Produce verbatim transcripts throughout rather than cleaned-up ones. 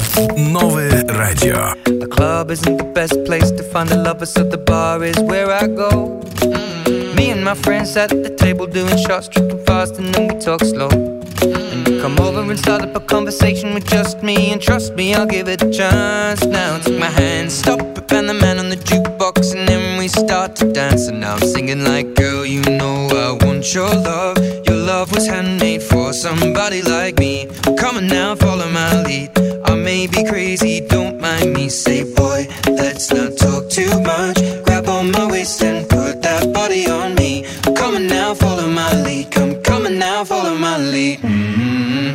Новое радио. The club isn't the best place to find a lover, so the bar is where I go. Mm-hmm. Me and my friends at the table doing shots, tripping fast, and then we talk slow. And you come over and start up a conversation with just me, and trust me, I'll give it a chance. Now take my hand, stop it, and the man on the jukebox, and then we start to dance. And now I'm singing like, girl, you know I want your love. Your love was handmade for somebody like me. Come on now, follow my lead. I may be crazy, don't mind me. Say, boy, let's not talk too much. Grab on my waist and put that body on me. Come on now, follow my lead. Come, come on now, follow my lead. Mm-hmm.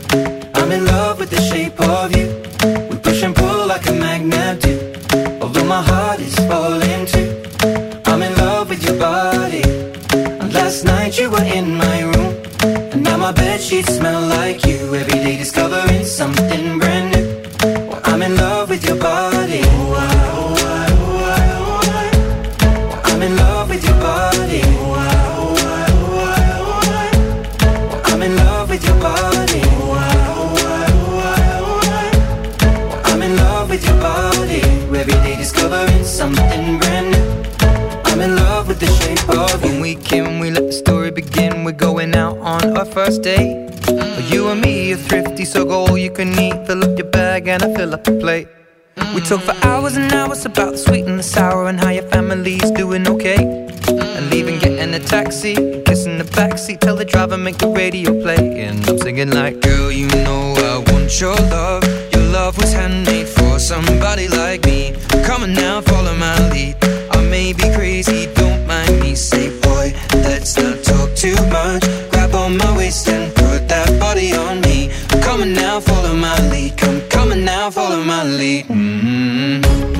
I'm in love with the shape of you. We push and pull like a magnet do. Although my heart is falling too. I'm in love with your body. And last night you were in my room. And now my bedsheets smell like you. Every day discovering something brand new. Well, I'm in love with your body. Oh, I, oh, I, oh, I, oh, I. Well, I'm in love with your body. Oh, I, oh, I, oh, I, oh, I. Well, I'm in love with your body. Oh, I, oh, I, oh, I, oh, I. Well, I'm in love with your body. Every day discovering something brand new. I'm in love with the shape of you. When we came, we let the story begin. We're going out on our first date. Mm. You and me are thrifty, so go all you can eat. Fill up your bag and I fill up the plate. Mm. We talk for hours and hours about the sweet and the sour and how your family's doing okay. Mm. And leaving, getting a taxi, kissing the backseat, tell the driver make the radio play. And I'm singing like, girl, you know I want your love. Your love was handmade for somebody like me. Come on now, follow my lead. I may be crazy, don't mind me. Say, boy, let's not talk too much. Grab on my waist and put that body on me. Come on now, follow my lead. Come, come on now, follow my lead. Mm-hmm.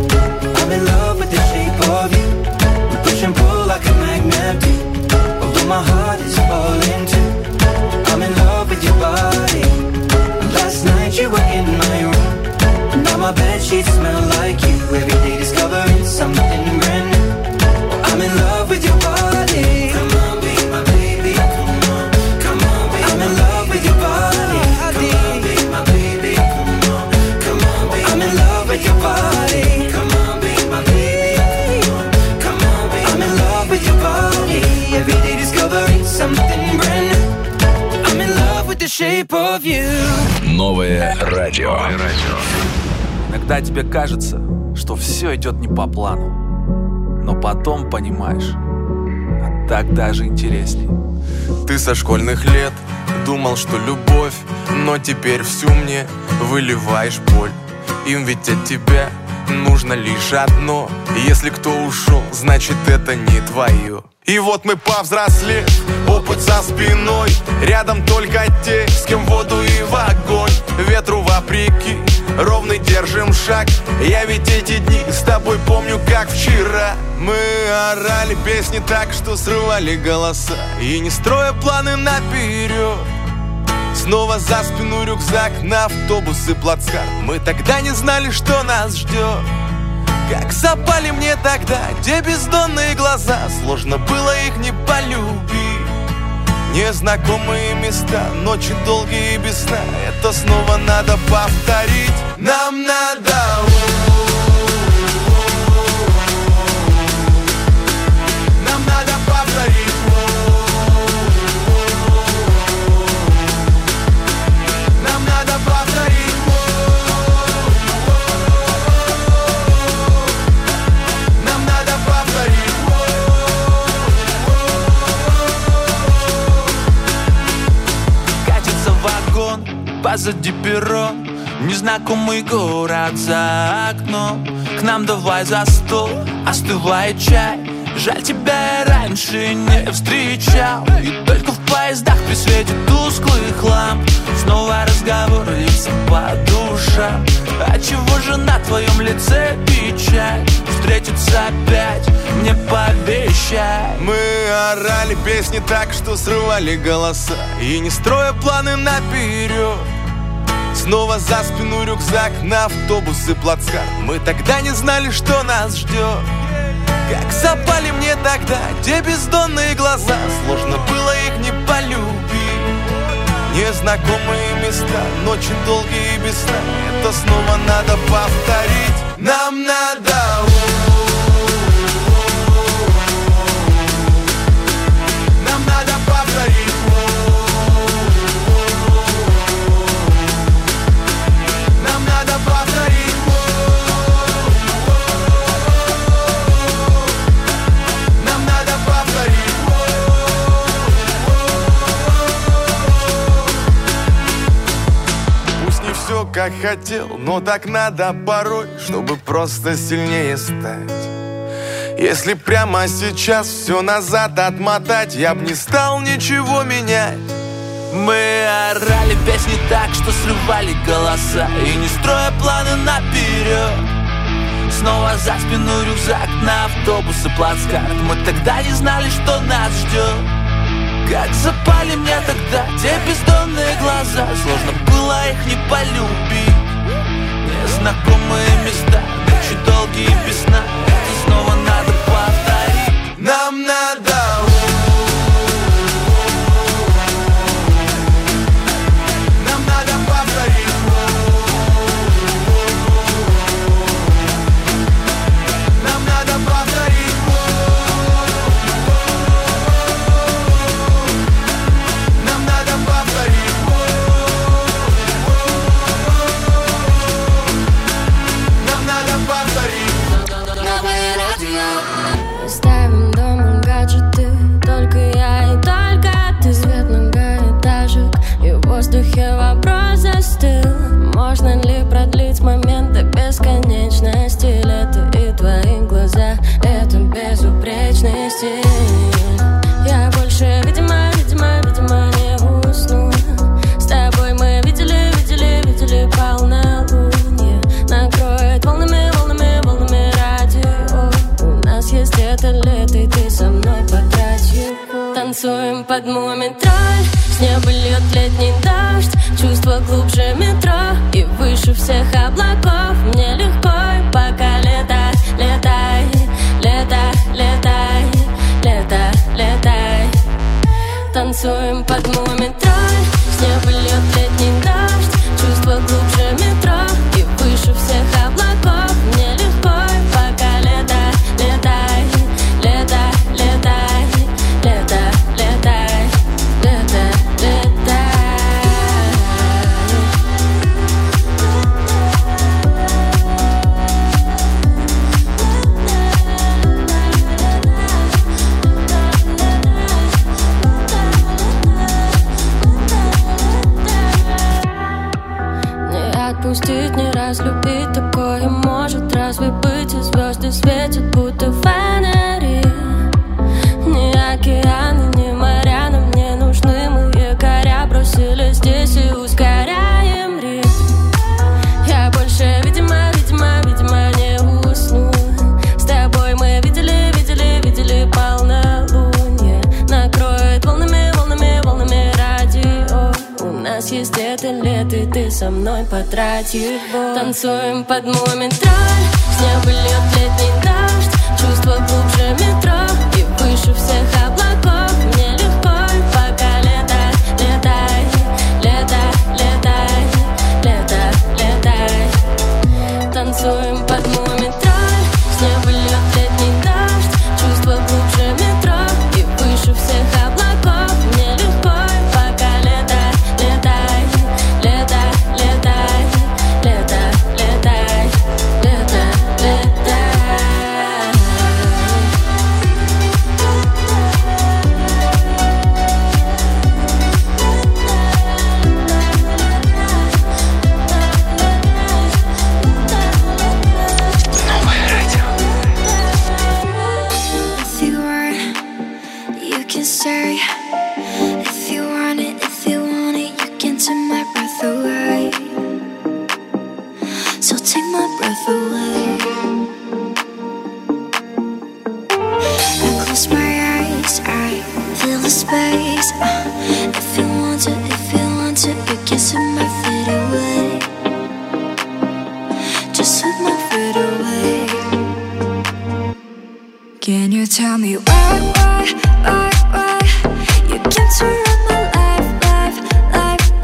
I'm in love with the shape of you. We push and pull like a magnet do. Although my heart is falling too. I'm in love with your body. Last night you were in my room. Now my bedsheets smell like you. Every day discovering something brand new. I'm in love with your body. Come on, be my baby. Come on, come on, be I'm in love with your body. Come on, be my baby. Come on, come on, be I'm in love with your body. Come on, be my baby. Come on, be I'm in love with your body. Every day discovering something brand new. I'm in love with the shape of you. Новое радио. Иногда тебе кажется, что все идет не по плану, но потом понимаешь, а так даже интересней. Ты со школьных лет думал, что любовь, но теперь всю мне выливаешь боль. Им ведь от тебя нужно лишь одно. Если кто ушел, значит это не твое. И вот мы повзрослели, опыт за спиной. Рядом только те, с кем в воду и в огонь. Ветру вопреки, ровный держим шаг. Я ведь эти дни с тобой помню как вчера. Мы орали песни так, что срывали голоса. И не строя планы наперед, снова за спину рюкзак на автобус и плацкарт. Мы тогда не знали, что нас ждет. Как запали мне тогда те бездонные глаза. Сложно было их не полюбить. Незнакомые места, ночи долгие без сна. Это снова надо повторить. Нам надо. Нам надо повторить. Нам надо повторить. Позади перрон, незнакомый город за окном. К нам давай за стол, остывает чай. Жаль, тебя я раньше не встречал. И только в поездах при свете тусклых ламп снова разговор льется по душам. А чего же на твоем лице печаль? Встретиться опять мне пообещай. Мы орали песни так, что срывали голоса. И не строя планы наперед, снова за спину рюкзак на автобус и плацкарт. Мы тогда не знали, что нас ждет. Как запали мне тогда те бездонные глаза. Сложно было их не полюбить. Незнакомые места, ночи долгие без сна. Это снова надо повторить. Нам надо. Нам надо повторить. Нам надо повторить. Нам надо повторить. Пусть не все как хотел, но так надо порой, чтобы просто сильнее стать. Если прямо сейчас все назад отмотать, я б не стал ничего менять. Мы орали песни так, что срывали голоса, и не строя планы наперед. Снова за спину рюкзак на автобус и плацкарт. Мы тогда не знали, что нас ждет. Как запали мне тогда те бездонные глаза. Сложно было их не полюбить. Незнакомые места, ночи долгие без сна. Это снова надо повторить. Нам надо. Ставим дома гаджеты, только я и только ты. Свет многоэтажек, и в воздухе вопрос застыл. Можно ли продлить момент до бесконечности? Лето и твои глаза, это безупречный стиль. Я больше, видимо, видимо, видимо не усну. С тобой мы видели, видели, видели полнолуние. Накроет волнами, волнами, волнами радио. У нас есть это лето, и ты со мной потрать его. Танцуем под мумий-тролль, с неба льет летний дождь. Чувство глубже метро и выше всех облаков. Мне легко, пока летай, летай, летай, летай, летай, летай. Танцуем под мумий-тролль, с неба льет летний дождь. Чувство глубже метро и выше всех облаков. Мне легко, пока летай, летай, летай, летай, летай, летай, летай, летай. Не отпустить, не разлюбить, такое может разве быть? И звезды светят, будто фонари. Ни океаны, ни моря нам не нужны. Мы якоря бросили здесь и ускоряем ритм. Я больше, видимо, видимо, видимо не усну. С тобой мы видели, видели, видели полнолуние. Накроет волнами, волнами, волнами радио. У нас есть это лето, и ты со мной потрать его. Танцуем под мумий-тролль, с неба льет летний дождь. Чувство глубже метро и выше всех облаков. Мне легко, пока летай, летай, летай, летай, летай, летай. Танцуем под мумий-тролль, с неба льет летний дождь. Чувство глубже метро и выше всех облаков. Мне легко, пока летай, летай, летай, летай, летай, летай, летай, летай. If you want, you can stay. If you want it, if you want it, you can take my breath away. So take my breath away. I close my eyes, I feel the space. uh, If you want to, if you want to, you can set my feet away. Just set my feet away. Can you tell me why, why, why, why you came to ruin my life, life, life,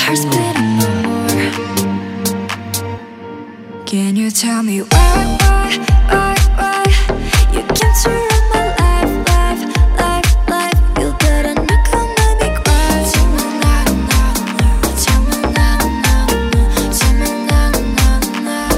heart's beating no more. Can you tell me why, why, why, why you came to ruin my life, life, life, life? You better not come let me cry. Tell me now, now, now. Tell me now, now, now. Tell me now, now, now,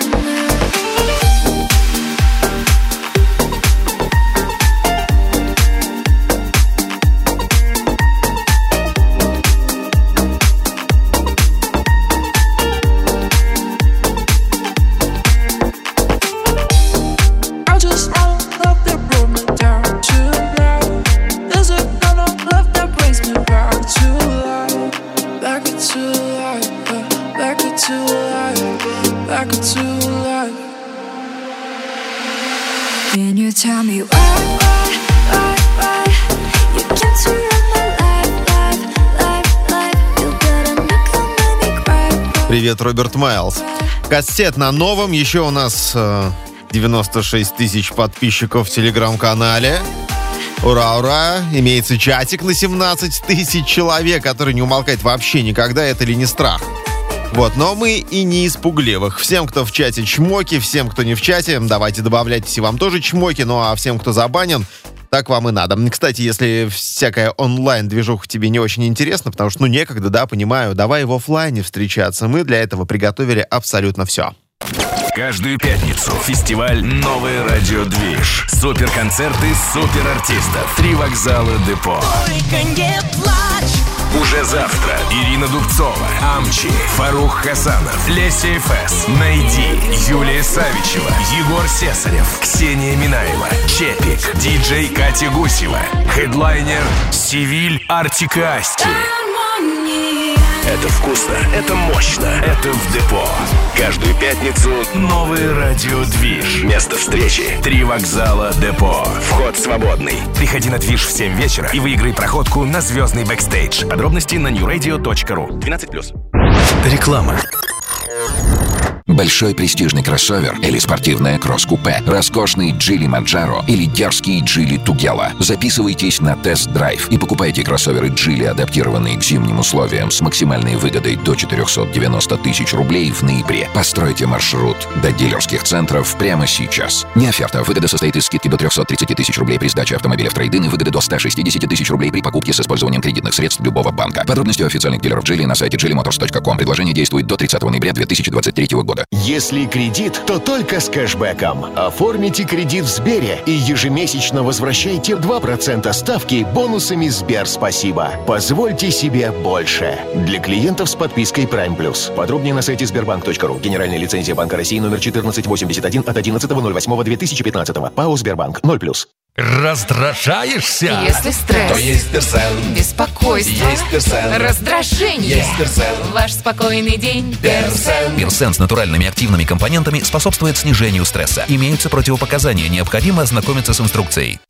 Can you tell me why, why, why, why you came to ruin my life, life, life, life? You better not come let me cry. Привет, Роберт Майлз. Кассет на новом. Еще у нас э, девяносто шесть тысяч подписчиков в телеграм-канале. Ура, ура! Имеется чатик на семнадцать тысяч человек, который не умолкает вообще никогда. Это ли не страх? Вот, но мы и не из пугливых. Всем, кто в чате, чмоки, всем, кто не в чате, давайте добавляйтесь, и вам тоже чмоки, ну а всем, кто забанен, так вам и надо. Кстати, если всякая онлайн-движуха тебе не очень интересна, потому что, ну, некогда, да, понимаю, давай в офлайне встречаться. Мы для этого приготовили абсолютно все. Каждую пятницу фестиваль «Новое радиодвиж». Суперконцерты суперартистов. Три вокзала депо. Только не плачь. Уже завтра Ирина Дубцова, Амчи, Фарух Хасанов, Леся эф эс, Найди, Юлия Савичева, Егор Сесарев, Ксения Минаева, Чепик, диджей Катя Гусева, хедлайнер Севиль Артик и Асти. Это вкусно, это мощно, это в депо. Каждую пятницу новый радиодвиж. Место встречи — три вокзала депо. Вход свободный. Приходи на движ в семь вечера и выиграй проходку на звездный бэкстейдж. Подробности на нью радио точка ру. двенадцать плюс. Реклама. Большой престижный кроссовер или спортивное кросс-купе, роскошный Джили Маджаро или дерзкий Джили Тугела. Записывайтесь на тест-драйв и покупайте кроссоверы Джили, адаптированные к зимним условиям с максимальной выгодой до четыреста девяносто тысяч рублей в ноябре. Постройте маршрут до дилерских центров прямо сейчас. Не оферта. Выгода состоит из скидки до триста тридцать тысяч рублей при сдаче автомобиля в трейд-ин и выгоды до сто шестьдесят тысяч рублей при покупке с использованием кредитных средств любого банка. Подробности у официальных дилеров Джили на сайте джили моторс точка ком. Предложение действует до тридцатого ноября две тысячи двадцать третьего года. Если кредит, то только с кэшбэком. Оформите кредит в Сбере и ежемесячно возвращайте два процента ставки бонусами Сбер Спасибо. Позвольте себе больше. Для клиентов с подпиской Prime Plus. Подробнее на сайте сбербанк точка ру. Генеральная лицензия Банка России номер четырнадцать восемьдесят один от одиннадцатого ноль восьмого две тысячи пятнадцатого. ПАО Сбербанк ноль плюс. Раздражаешься? Если стресс, то есть Персен. Беспокойство, есть Персен. Раздражение, есть Персен. Ваш спокойный день. Персен. Персен с натуральными активными компонентами способствует снижению стресса. Имеются противопоказания, необходимо ознакомиться с инструкцией.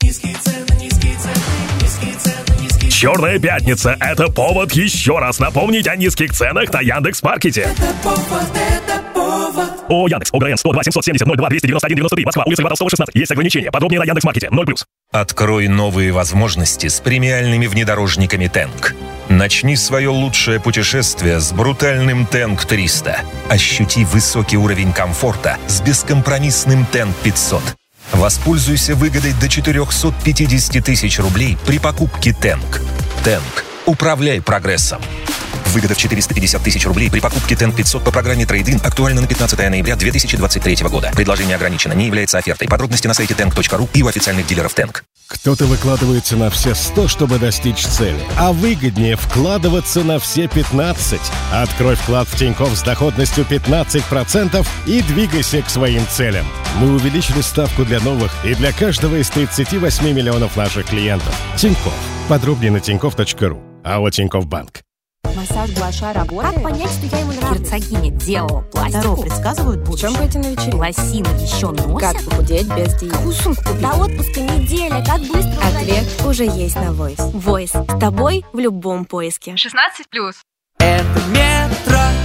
Черная пятница – это повод еще раз напомнить о низких ценах на Яндекс.Маркете. Это повод, это повод. О, Яндекс, ОГРН сто два семьсот семьдесят ноль два двести девяносто один девяносто три, Москва, улица Иванова шестнадцать. Есть ограничения. Подробнее на Яндекс.Маркете. ноль плюс. Открой новые возможности с премиальными внедорожниками Тэнк. Начни свое лучшее путешествие с брутальным Тэнк триста. Ощути высокий уровень комфорта с бескомпромиссным Тэнк пятьсот. Воспользуйся выгодой до четыреста пятьдесят тысяч рублей при покупке Тэнк. Тэнк. Управляй прогрессом. Выгода в четыреста пятьдесят тысяч рублей при покупке Тэнк пятьсот по программе Трейд-ин актуальна на пятнадцатого ноября две тысячи двадцать третьего года. Предложение ограничено, не является офертой. Подробности на сайте тэнк точка ру и у официальных дилеров Тэнк. Кто-то выкладывается на все сто, чтобы достичь цели, а выгоднее вкладываться на все пятнадцать. Открой вклад в Тинькофф с доходностью пятнадцать процентов и двигайся к своим целям. Мы увеличили ставку для новых и для каждого из тридцати восьми миллионов наших клиентов. Тинькофф. Подробнее на тинькофф точка ру. АО Тинькофф Банк. Массаж Блаша работает? Как понять, что я ему нравлюсь? Герцогиня делала пластику. Таро предсказывают будущее. В чем пойти на вечеринку? Лосины еще носят? Как похудеть без диеты? Какую сумку купить? До отпуска неделя. Как быстро? Ответ уже есть на Voice. Voice. С тобой в любом поиске. шестнадцать плюс. Это метро,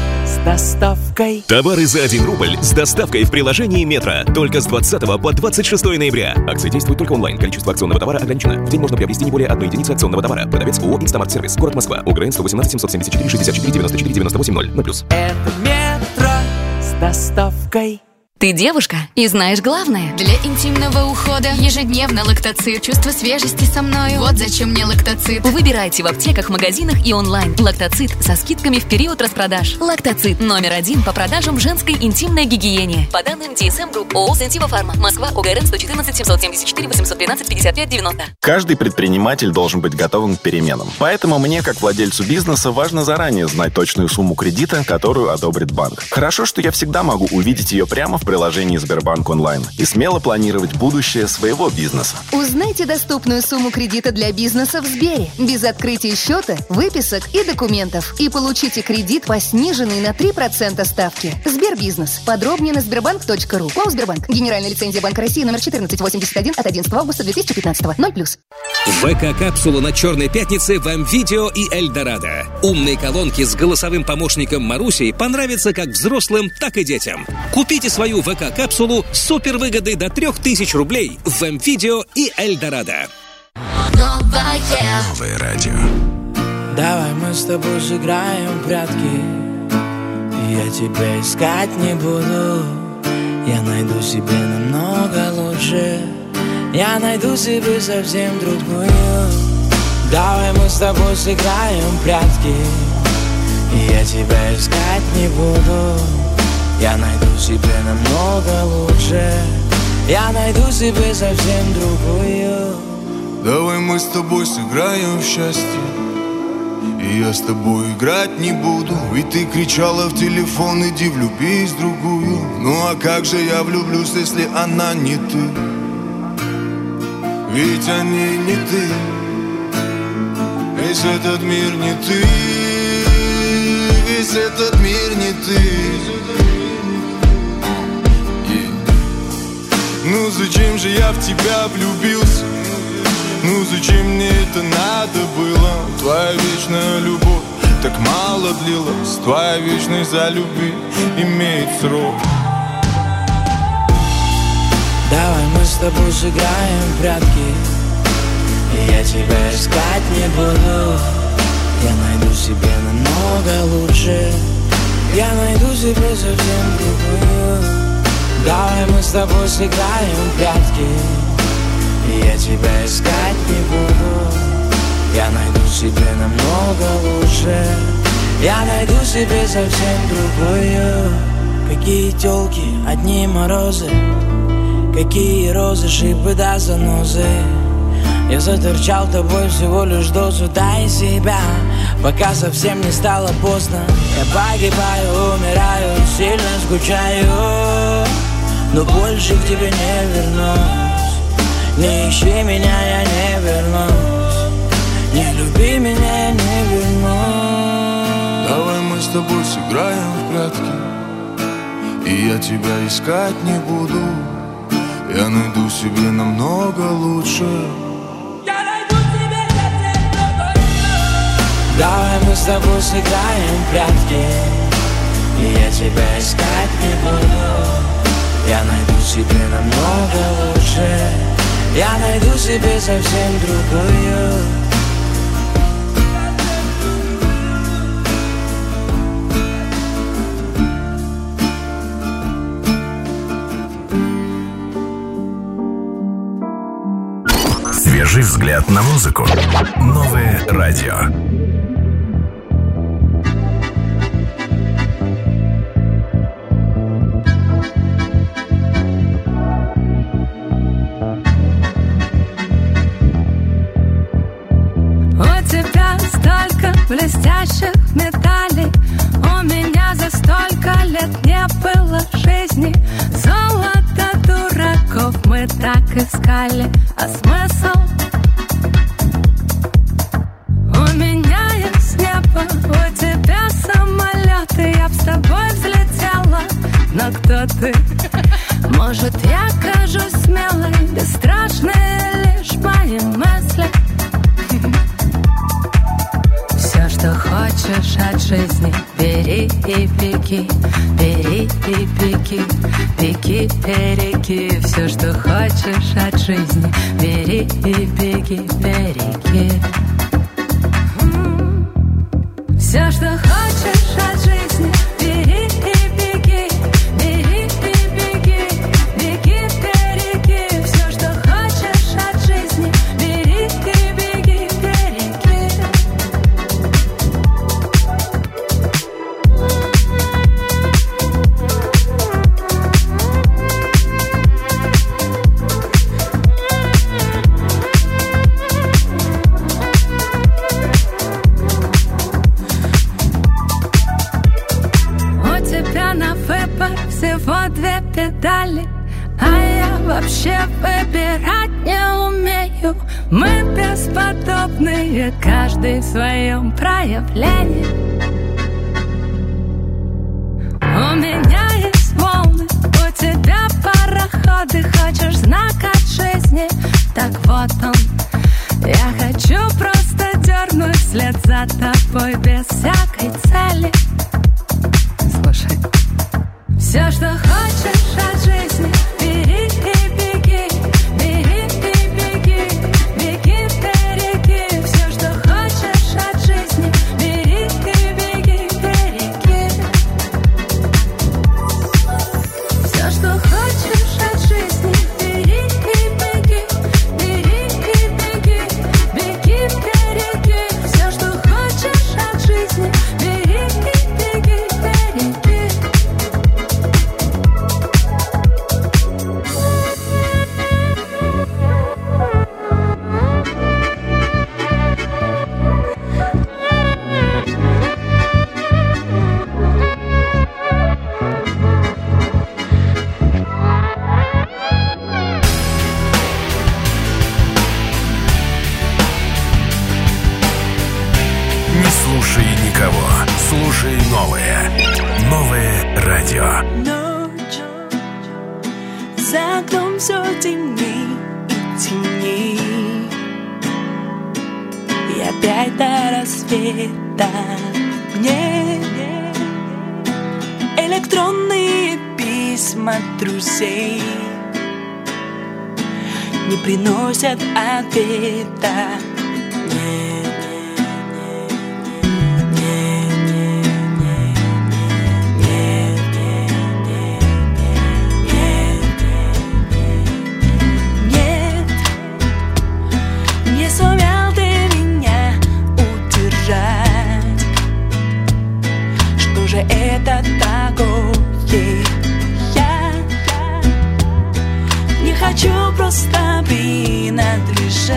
доставкой. Товары за один рубль с доставкой в приложении Метро. Только с двадцатого по двадцать шестое ноября. Акция действует только онлайн. Количество акционного товара ограничено. В день можно приобрести не более одной единицы акционного товара. Продавец ООО «Инстамарт-сервис». Город Москва. УГРН сто восемнадцать семьсот семьдесят четыре шестьдесят четыре девяносто четыре девяносто восемь ноль. На плюс. Это Метро с доставкой. Ты девушка и знаешь главное. Для интимного ухода ежедневно лактоцит. Чувство свежести со мной. Вот зачем мне лактоцит. Выбирайте в аптеках, магазинах и онлайн. Лактоцит со скидками в период распродаж. Лактоцит номер один по продажам женской интимной гигиене. По данным ди эс эм Group ООО «Сентива Фарма». Москва. УГРН сто четырнадцать семьсот семьдесят четыре восемьсот тринадцать пятьдесят пять девяносто. Каждый предприниматель должен быть готовым к переменам. Поэтому мне, как владельцу бизнеса, важно заранее знать точную сумму кредита, которую одобрит банк. Хорошо, что я всегда могу увидеть ее прямо в приложении Сбербанк онлайн и смело планировать будущее своего бизнеса. Узнайте доступную сумму кредита для бизнеса в Сбере, без открытия счета, выписок и документов. И получите кредит по сниженной на три процента ставке. Сбербизнес. Подробнее на сбербанк точка ру. ОАО «Сбербанк». Генеральная лицензия Банка России номер четырнадцать восемьдесят один от одиннадцатого августа две тысячи пятнадцатого. ноль плюс. ВК-капсула на Черной пятнице вам видео и Эльдорадо. Умные колонки с голосовым помощником Марусей понравятся как взрослым, так и детям. Купите свою ВК-капсулу с супервыгодой до трех тысяч рублей в ВМ-видео и Эльдорадо. Новое радио. Давай мы с тобой сыграем в прятки. Я тебя искать не буду. Я найду себе намного лучше. Я найду себе совсем другую. Давай мы с тобой сыграем в прятки. Я тебя искать не буду. Я найду себе намного лучше. Я найду себе совсем другую. Давай мы с тобой сыграем в счастье. И я с тобой играть не буду. Ведь ты кричала в телефон: иди влюбись в другую. Ну а как же я влюблюсь, если она не ты? Ведь они не ты. Весь этот мир не ты. Весь этот мир не ты. Ну зачем же я в тебя влюбился? Ну зачем мне это надо было? Твоя вечная любовь так мало длилась. Твоя вечность за любви имеет срок. Давай мы с тобой сыграем в прятки. Я тебя искать не буду. Я найду себе намного лучше. Я найду себе совсем другую. Давай мы с тобой сыграем в прятки. Я тебя искать не буду. Я найду себе намного лучше. Я найду себе совсем другую. Какие тёлки, одни морозы. Какие розы, шипы да занозы. Я заторчал тобой всего лишь дозу. Дай себя, пока совсем не стало поздно. Я погибаю, умираю, сильно скучаю. Но больше к тебе не вернусь. Не ищи меня, я не вернусь. Не люби меня, я не вернусь. Давай мы с тобой сыграем в прятки. И я тебя искать не буду. Я найду себе намного лучше. Я найду себе совсем другую. Давай мы с тобой сыграем в прятки. И я тебя искать не буду. Я найду себе намного лучше. Я найду себе совсем другую. Свежий взгляд на музыку. Новое радио. Блестящих медалей у меня за столько лет не было жизни. Золото дураков мы так искали, а смысл? У меня есть небо, у тебя самолет, и я б с тобой взлетела. Но кто ты? Может, я кажусь смелой, бесстрашной лишь мои мысли. Все, что хочешь хочешь от жизни, бери и беги, бери и беги, беги, береги. Все, что хочешь от жизни, бери и беги, береги. Все, что хочешь от жизни, бери и беги, бери и беги, беги, береги. Все, что хочешь от жизни, бери и беги, береги. Всего две педали, а я вообще выбирать не умею. Мы бесподобные, каждый в своем проявлении. У меня есть волны, у тебя пароходы. Хочешь знак от жизни, так вот он. Я хочу просто дернуть вслед за тобой без всякой цели. Слушай. Все, что хочешь от жизни, бери и беги, бери и беги, беги, береги. Все, что хочешь от жизни, бери и беги, береги. Все, что хочешь от жизни, бери и беги, бери и беги, беги, береги. Все, что хочешь от жизни, бери и беги, береги. Не слушай никого, слушай новое. Новое радио. Ночь за окном все темней и темней, и опять до рассвета мне электронные письма друзей не приносят ответа. Это такое. Я не хочу просто принадлежать.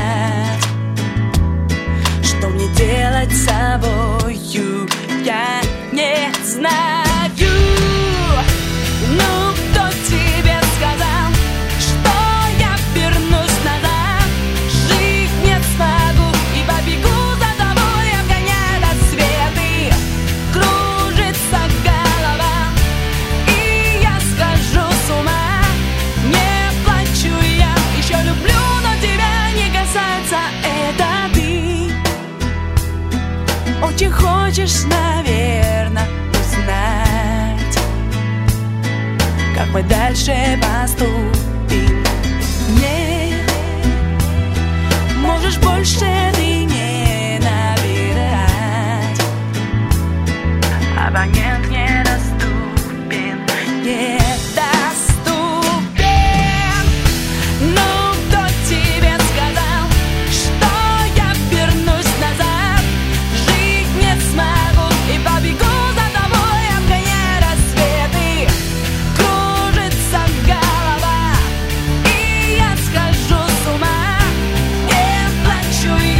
Что мне делать с собою, я не знаю. Ну, кто тебе сказал, что я вернусь назад? Жить не смогу и побегу за тобой, обгоняя рассветы. Кружится голова, и я схожу с ума. Не плачу я, еще люблю, но тебя не касается. Это ты очень хочешь, наверное, узнать, как мы дальше поступим. Не можешь больше ты не набирать. Абонент недоступен, недоступен. Ну, кто тебе сказал, что я вернусь назад? Жить не смогу и побегу за тобой, обгоняя рассветы. Кружится голова, и я схожу с ума. Не плачу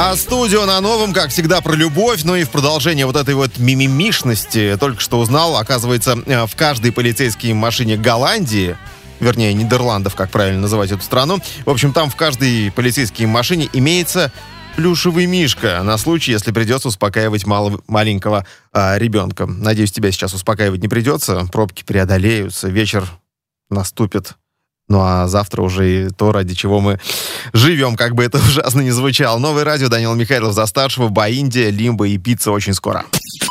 А студио на новом, как всегда, про любовь, но и в продолжение вот этой вот мимимишности. Только что узнал, оказывается, в каждой полицейской машине Голландии, вернее, Нидерландов, как правильно называть эту страну, в общем, там в каждой полицейской машине имеется плюшевый мишка на случай, если придется успокаивать мало, маленького а, ребенка. Надеюсь, тебя сейчас успокаивать не придется. Пробки преодолеются, вечер наступит. Ну а завтра уже и то, ради чего мы живем, как бы это ужасно ни звучало. Новое радио, Данила Михайлов за старшего, Баиндия, Лимба и Пицца очень скоро.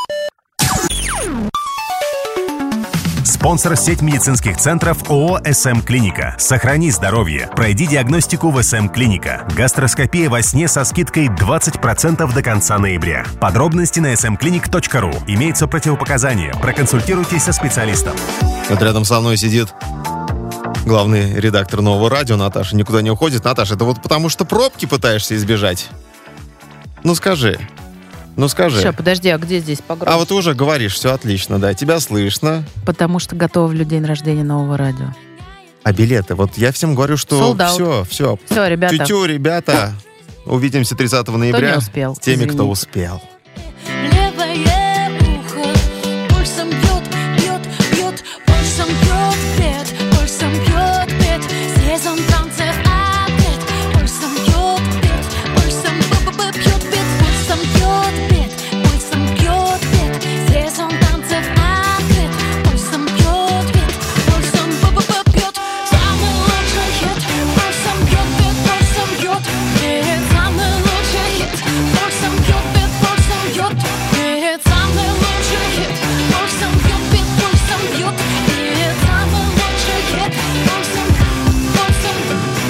Спонсор — сеть медицинских центров ООО «СМ Клиника». Сохрани здоровье. Пройди диагностику в СМ Клиника. Гастроскопия во сне со скидкой двадцать процентов до конца ноября. Подробности на эс эм клиник точка ру. Имеются противопоказания. Проконсультируйтесь со специалистом. Вот рядом со мной сидит главный редактор Нового радио. Наташа никуда не уходит. Наташа, это вот потому что пробки пытаешься избежать? Ну скажи. Ну скажи. Сейчас, подожди, а где здесь погромче? А вот ты уже говоришь, все отлично, да, тебя слышно. Потому что готовлю день рождения Нового радио. А билеты? Вот я всем говорю, что все, все. Все, ребята. Тю-тю, ребята. Увидимся тридцатого ноября. Кто не успел, с теми, извини. кто успел. Левое ухо пульсом бьет, бьет, бьет, пульсом бьет, бьет, пульсом бьет, бьет, сезон танцев опять, пульсом бьет, бьет, пульсом бьет, бьет, пульсом бьет, бьет, пульсом бьет, бьет, сезон танцев опять, пульсом бьет, бьет, пульсом бьет, бьет, самый лучший хит, пульсом бьет, бьет, пульсом бьет, бьет, самый лучший хит, пульсом бьет, бьет, пульсом бьет, бьет, самый лучший хит, пульсом бьет, бьет, пульсом бьет, бьет, самый лучший хит, пульсом, пульсом.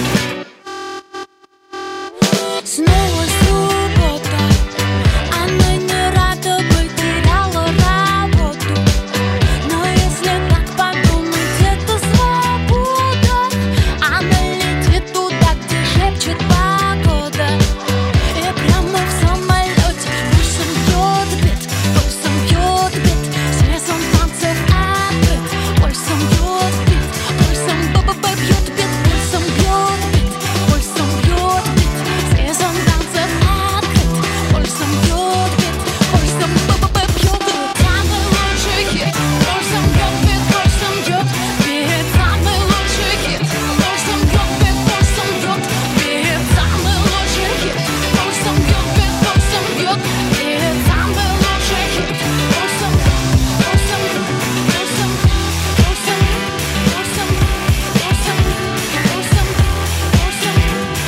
Снова суббота, она не рада бы теряла работу, но если так подумать, это свобода. Она летит туда, где шепчет погода, и прямо в самолете пульсом бьет бит, пульсом бьет бит, сезон танцев опять, пульсом бьет бит, пульсом б-б-б бьет бит, пульсом бьет бит, пульсом бьет бит, сезон танцев опять, пульсом бьет бит, пульсом б-б-б бьет бит, самый лучший хит, пульсом бьет бит, пульсом бьет бит, самый лучший хит, пульсом бьет бит, пульсом бьет бит, самый лучший хит, пульсом бьет бит, пульсом бьет бит, самый лучший хит, пульсом, пульсом, пульсом, пульсом, пульсом, пульсом, пульсом, пульсом,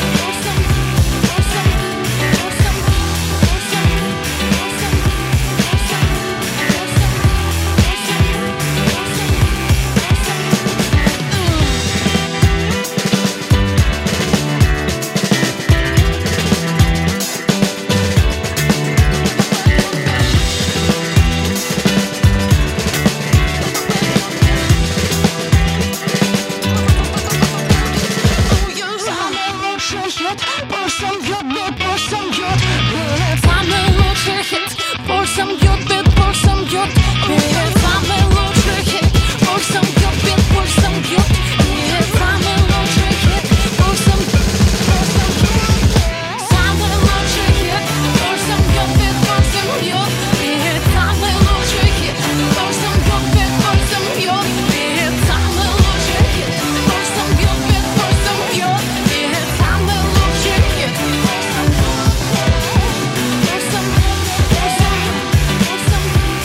самый лучший хит, пульсом бьет бит, пульсом бьет бит, самый лучший хит, пульсом бьет бит, пульсом бьет бит, самый лучший хит, пульсом бьет бит, пульсом бьет бит, самый лучший хит, пульсом, пульсом, самый лучший хит, пульсом бьет бит, пульсом бьет бит, самый лучший хит, пульсом бьет бит, пульсом бьет бит, самый лучший хит, пульсом бьет бит, пульсом бьет бит, самый лучший хит, пульсом, пульсом, пульсом,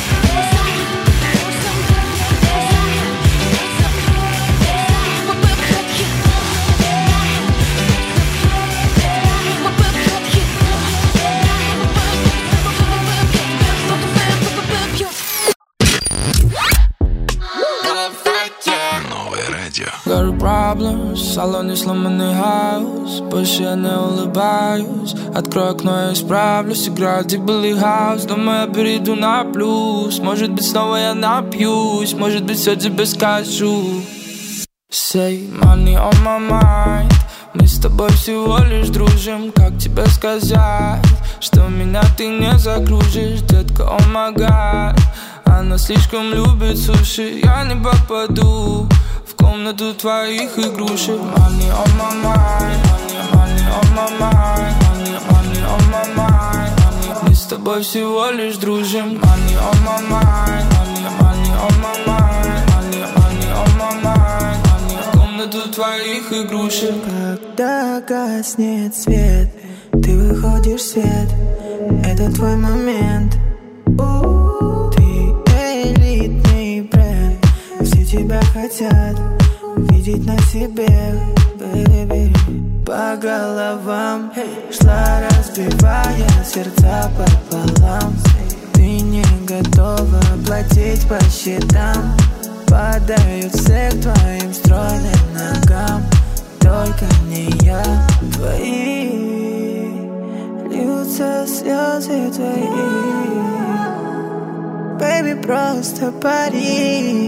Новое радио. Got a problem, в салоне сломанный хаус, больше я не улыбаюсь. Открой окно, я исправлюсь. Играю где был и хаус, думаю, я перейду на плюс. Может быть, снова я напьюсь, может быть, все тебе скажу. Say money on my mind. Мы с тобой всего лишь дружим. Как тебе сказать, что меня ты не загружишь, детка, oh my god. Она слишком любит суши, я не попаду в комнату твоих игрушек. Money on my mind, money, money on my mind, money, money on my mind. тобой всего лишь дружим. Money on my mind, money, money on my mind, money, money on my mind, money. Комнату твоих игрушек. Когда гаснет свет, ты выходишь в свет, это твой момент. У, ты элитный бренд, все тебя хотят видеть на себе, baby. По головам шла, разбивая сердца пополам. Ты не готова платить по счетам, падают все к твоим стройным ногам. Только не я, твои льются слезы твои. Baby, просто пари.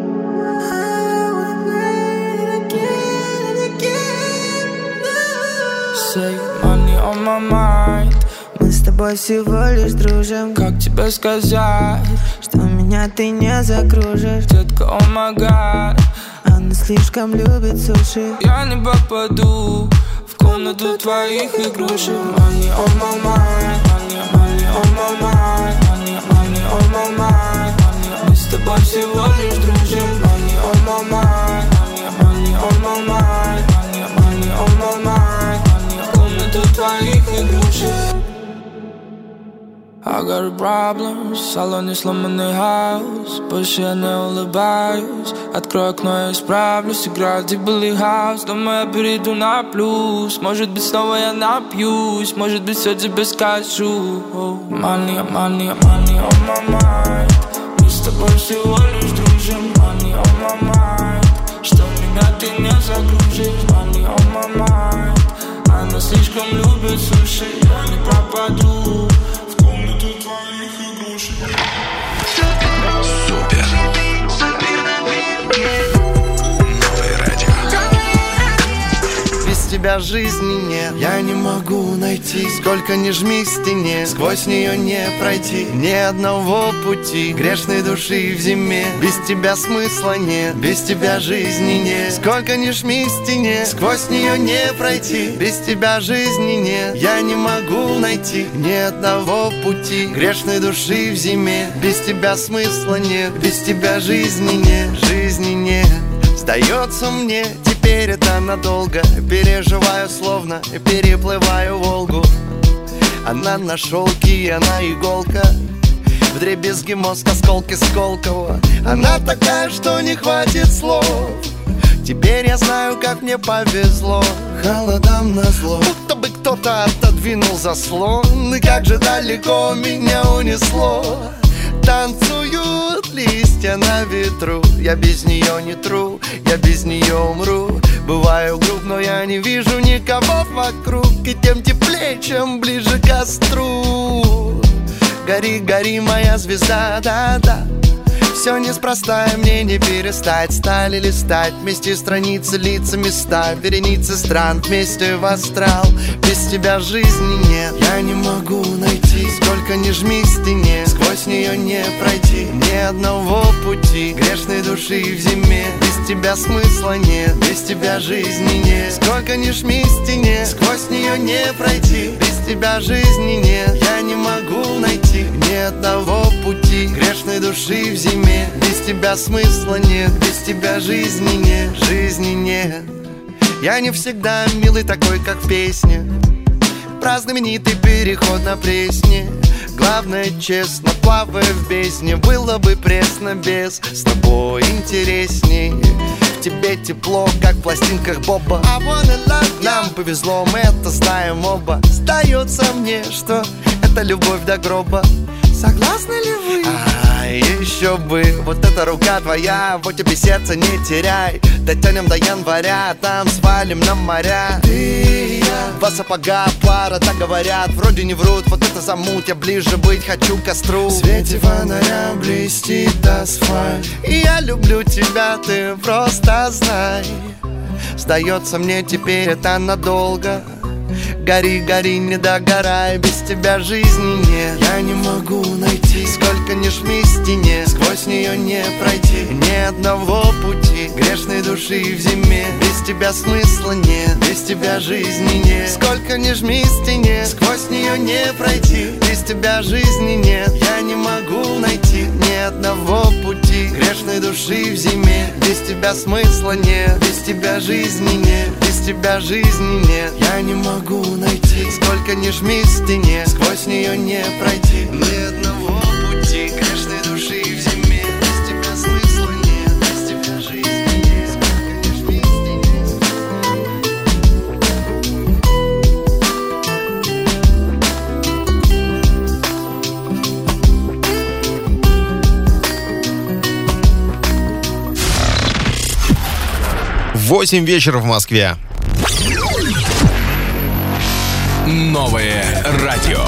Say money on my mind. Мы с тобой всего лишь дружим. Как тебе сказать, что меня ты не закружишь? Детка, oh my god, она слишком любит суши. Я не попаду в комнату твоих игрушек. Money on my mind, money, money on my mind, money, money on my mind, money. Мы с тобой всего лишь дружим. Money on my mind, money, money on my mind, money, money on my mind, money. Комнату твоих игрушек. I got a problem, в салоне сломанный хаус. Больше я не улыбаюсь. Открою окно, я исправлюсь. Играет Deep Billy House. Думаю, я перейду на плюс. Может быть, снова я напьюсь. Может быть, все тебе скажу. Money, money, money on my mind. Мы с тобой всего лишь дружим. Money on my mind. Что меня ты не загрузишь. Money on my mind. Она слишком любит суши. Я не пропаду. Супер. Новое радио. Без тебя жизни нет, я не могу найти. Сколько ни жми к стене, сквозь нее не пройти. Ни одного пути, грешной души в зиме. Без тебя смысла нет, без тебя жизни нет. Сколько ни жми к стене, сквозь нее не пройти. Без тебя жизни нет, я не могу найти. Ни одного пути, грешной души в зиме. Без тебя смысла нет, без тебя жизни нет, жизни нет. Сдается мне, теперь это надолго. Переживаю, словно переплываю Волгу. Она на шелке, она иголка. Вдребезги мозг, осколки Сколково. Она такая, что не хватит слов. Теперь я знаю, как мне повезло. Холодам назло, будто бы кто-то отодвинул заслон. И как же далеко меня унесло. Танцуют листья на ветру. Я без нее не тру, я без нее умру. Бываю груб, но я не вижу никого вокруг. И тем теплее, чем ближе к костру. Гори, гори, моя звезда, да-да. Все неспроста, и мне не перестать. Стали листать вместе страницы, лица, места. Вереницы стран вместе в астрал. Без тебя жизни нет, я не могу найти. Сколько ни жми к стене, сквозь нее не пройти. Ни одного пути, грешной души в зиме. Без тебя смысла нет, без тебя жизни нет. Сколько ни жми к стене, сквозь нее не пройти. Без тебя жизни нет, я не могу найти. Ни одного пути, грешной души в зиме. Без тебя смысла нет, без тебя жизни нет, жизни нет. Я не всегда милый такой, как в песне. Про знаменитый переход на Пресне. Главное, честно, плавая в бездне. Было бы пресно без, с тобой интересней. В тебе тепло, как в пластинках Боба. Нам повезло, мы это знаем оба. Сдается мне, что это любовь до гроба. Согласны ли вы? А, еще бы, вот эта рука твоя, вот тебе сердце не теряй. Дотянем до января, там свалим на моря. Ты и я, два сапога, пара, так говорят. Вроде не врут, вот это замут, я ближе быть хочу к костру. В свете фонаря блестит асфальт. И я люблю тебя, ты просто знай. Сдается мне теперь это надолго. гори, гори, не догорай. Без тебя жизни нет. Я не могу найти, сколько ни жми стене, сквозь нее не пройти ни одного пути грешной души в зиме. Без тебя смысла нет, без тебя жизни нет. Сколько ни жми стене, сквозь нее не пройти. Без тебя жизни нет. Я не могу найти ни одного пути грешной души в зиме. Без тебя смысла нет, без тебя жизни нет. Без тебя жизни нет. Я не могу найти, сколько ни жми стене, сквозь нее не пройти ни одного пути грешной души в зиме. Без тебя смысла нет, без тебя жизни нет. Сколько ни жми Восемь вечера в Москве. Новое радио.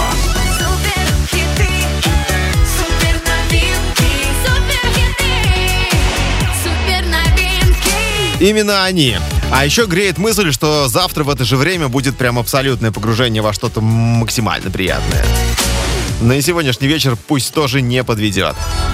Именно они. А еще греет мысль, что завтра в это же время будет прям абсолютное погружение во что-то максимально приятное. Но и сегодняшний вечер пусть тоже не подведет.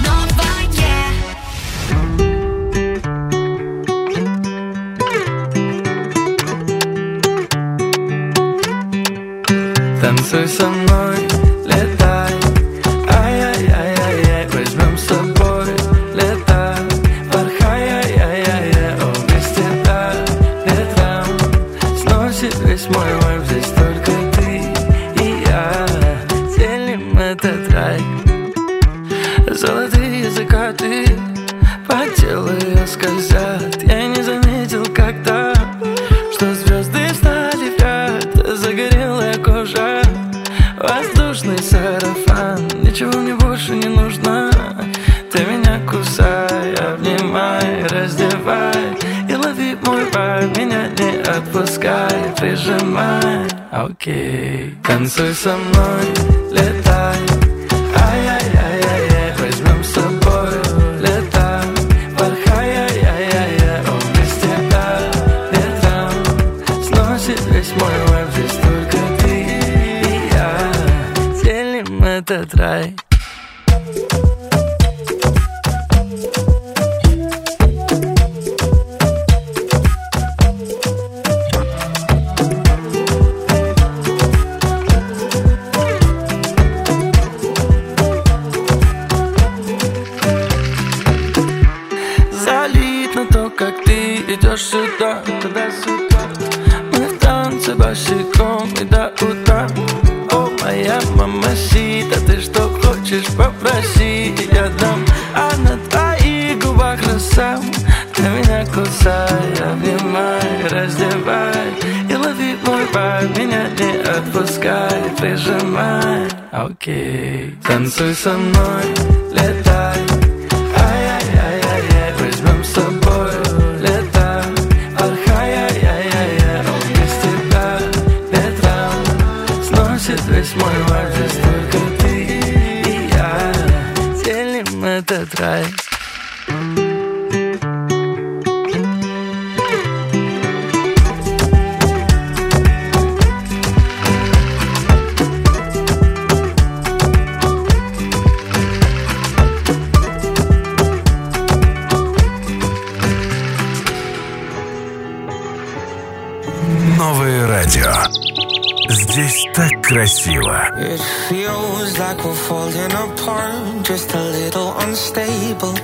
Танцуй со мной, летай, ай-яй-яй-яй-яй, возьмем с собой, летай, порхай, ай-яй-яй-яй, о, без тебя ветром сносит весь мой вайб, здесь только ты и я, делим этот рай. Золотые закаты по телу ее скользят, я не заметил, когда, что звезды стали в ряд, загорелая кожа, воздушный сарафан. Ничего мне больше не нужно. Ты меня кусай, обнимай, раздевай и лови мой вайб, меня не отпускай, прижимай. Окей, танцуй со мной, летай, ай-яй-яй-яй-яй, возьмем с собой, летай, порхай, ай-яй-яй-яй, о, без тебя ветром сносит весь мой вайб, здесь только ты и я, делим этот рай. Залит на то, как ты идешь сюда, туда-сюда. Мы в танце босиком и до утра. О, моя мамасита, ты что хочешь, попроси, я дам. А на твоих губах роса. Ты меня кусай, обнимай, раздевай и лови мой вайб, меня не отпускай, прижимай. Окей, танцуй со мной, летай, ай-яй-яй-яй-яй, возьмем с собой, летай, порхай, ай-яй-яй-яй, о, без тебя ветром сносит весь мой вайб, здесь только ты и я, делим этот рай. Новое радио. Здесь так красиво. It feels like we're falling apart, just a little unstable.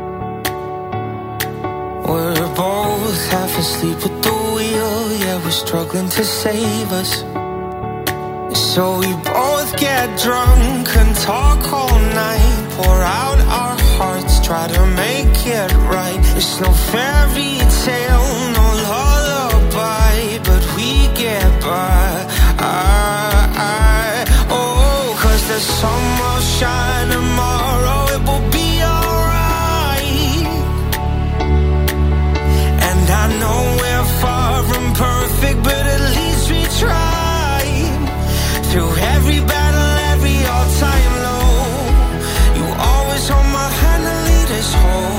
We're both half asleep at the wheel, yeah, we're struggling to save us. So we both get drunk and talk all night, pour out our hearts, try to make it right. It's no fairy tale, no lullaby, but we get by. I, I, oh, 'cause the sun will shine tomorrow, it will be alright. And I know we're far from perfect, but at least we tried. Through every battle, every all-time low, you always hold my hand and lead us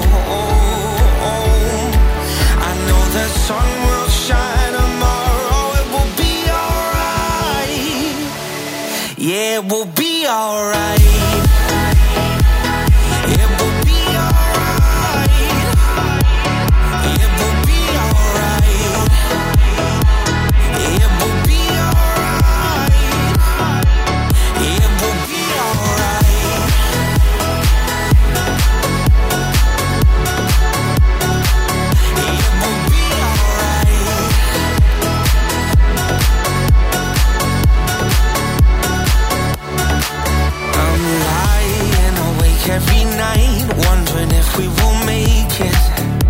home. I know the sun will shine tomorrow, it will be alright. will be alright. It will be alright. It will be alright. It will be alright. It will be alright. It will be alright. I'm lying awake every night, wondering if we will make it.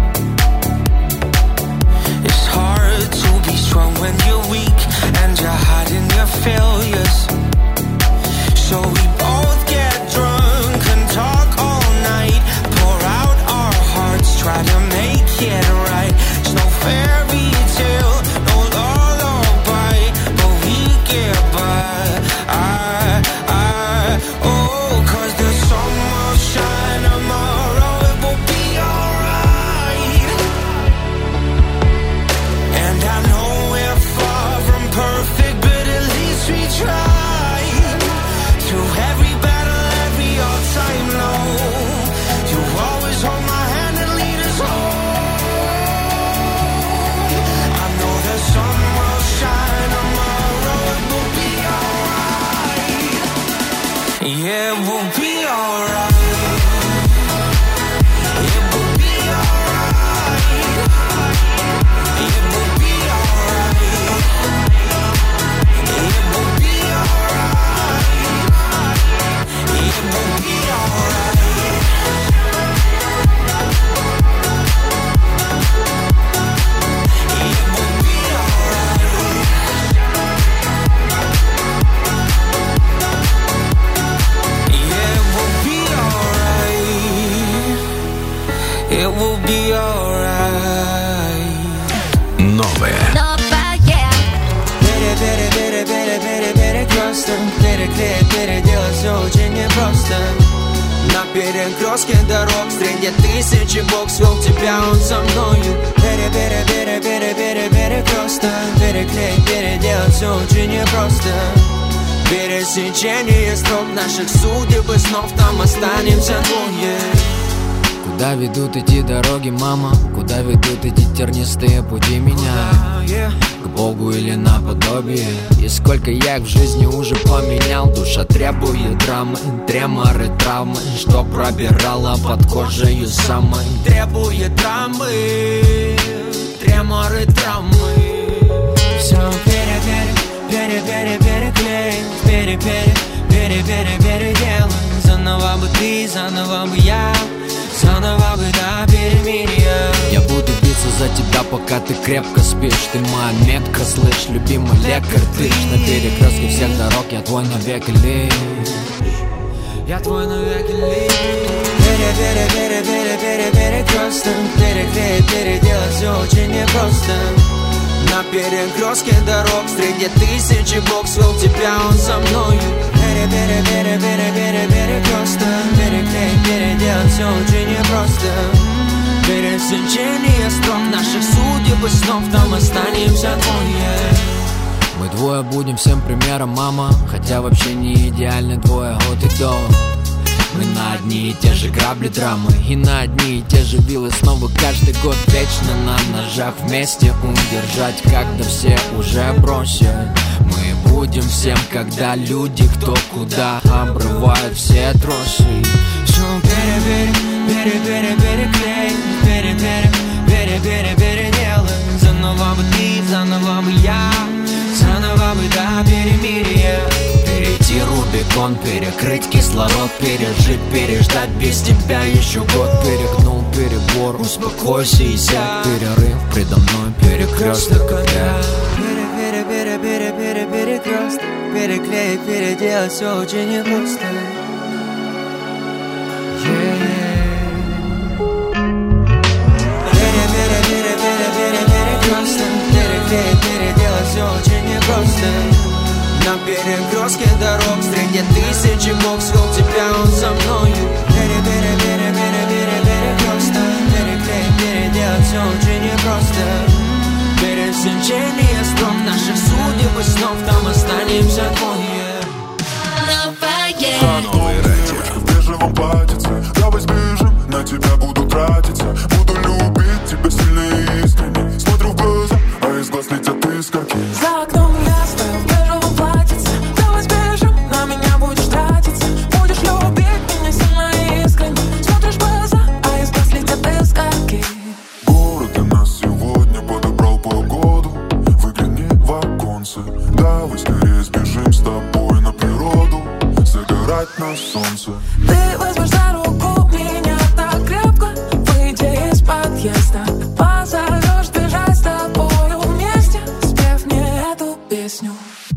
It's hard to be strong when you're weak and you're hiding your failures. So we both get drunk and talk all night, pour out our hearts, try to make it right. It's no fairy tale, no lullaby, but we get by. I, I, oh, 'cause the sun will shine tomorrow, it will be alright. And I know we're far from perfect, but at least we try. Through every battle, every all-time low, you always hold my hand and lead us home. I know the sun will shine tomorrow, it will be alright. Yeah, it will be alright. It will be alright. It will be alright. It will be alright. It will be alright. It will be alright. Yeah, it will be alright. It will be alright. Новое. Пере, пере, пере, пере, пере, перекресток. Переклеить, переделать все очень непросто. На перекрестке дорог среди тысячи Бог свел тебя, он со мною. Пере, пере, пере, пере, пере, перекресток. Переклеить, переделать все очень непросто. Пересечение строк наших судеб и снов, там останемся двое. Куда ведут эти дороги, мама? Куда ведут эти тернистые пути меня? К Богу или наподобие? И сколько я их в жизни уже поменял. Душа требует драмы, треморы, травмы, что пробирала под кожей самой. Требует драмы, треморы, травмы. Все пере-пере, пере-пере, переклеим. Пере-пере, пере-пере, переделаем. Заново бы ты, заново бы я, заново бы до перемирия. Я буду биться за тебя, пока ты крепко спишь. Ты моя метка, слышь, любимый лекарь. Ты ж на перекрестке всех дорог, я твой навеки лишь. Я твой навеки лишь. Пере, пере, пере, пере, пере, перекресток. Переклеить, переделать все очень непросто. На перекрестке дорог среди тысячи Бог свел тебя, он со мною. Пере, пере, пере, пере, пере, перекресток. Переклеить, переделать все очень непросто. Пересечение строк наших судеб и снов, там останемся двое. Мы двое будем всем примером, мама. Хотя вообще не идеальны двое от и до. Мы на одни и те же грабли драмы и на одни и те же вилы снова каждый год. Вечно на ножах вместе удержать, когда все уже бросят. Мы будем всем, когда люди кто куда обрывают все тросы. Все пере-пере, пере-пере, переклеим. Пере-пере, пере-пере, переделаем. Заново бы ты, заново бы я, заново бы до перемирия. Перейти Рубикон, перекрыть кислород, пережить, переждать без тебя еще год. Перегнул перебор, успокойся и сядь. Перерыв предо мной, перекресток опять. Пере, пере, пере, пере, перекресток. Переклеить, переделать все очень непросто. Yeah, yeah. Пере, пере, пере, пере, пере, перекресток. Переклеить, переделать все очень непросто. На перекрестке дорог среди тысячи Бог свел тебя, он со мною. Пере, пере, пере, пере, пере, перекресток. Переклеить, переделать все очень непросто. Пересечение строк наших судеб и снов, там останемся двое. лежать на солнце. Ты возьмешь за руку меня так крепко, выйдя из подъезда, позовешь бежать с тобою вместе, спев мне эту песню.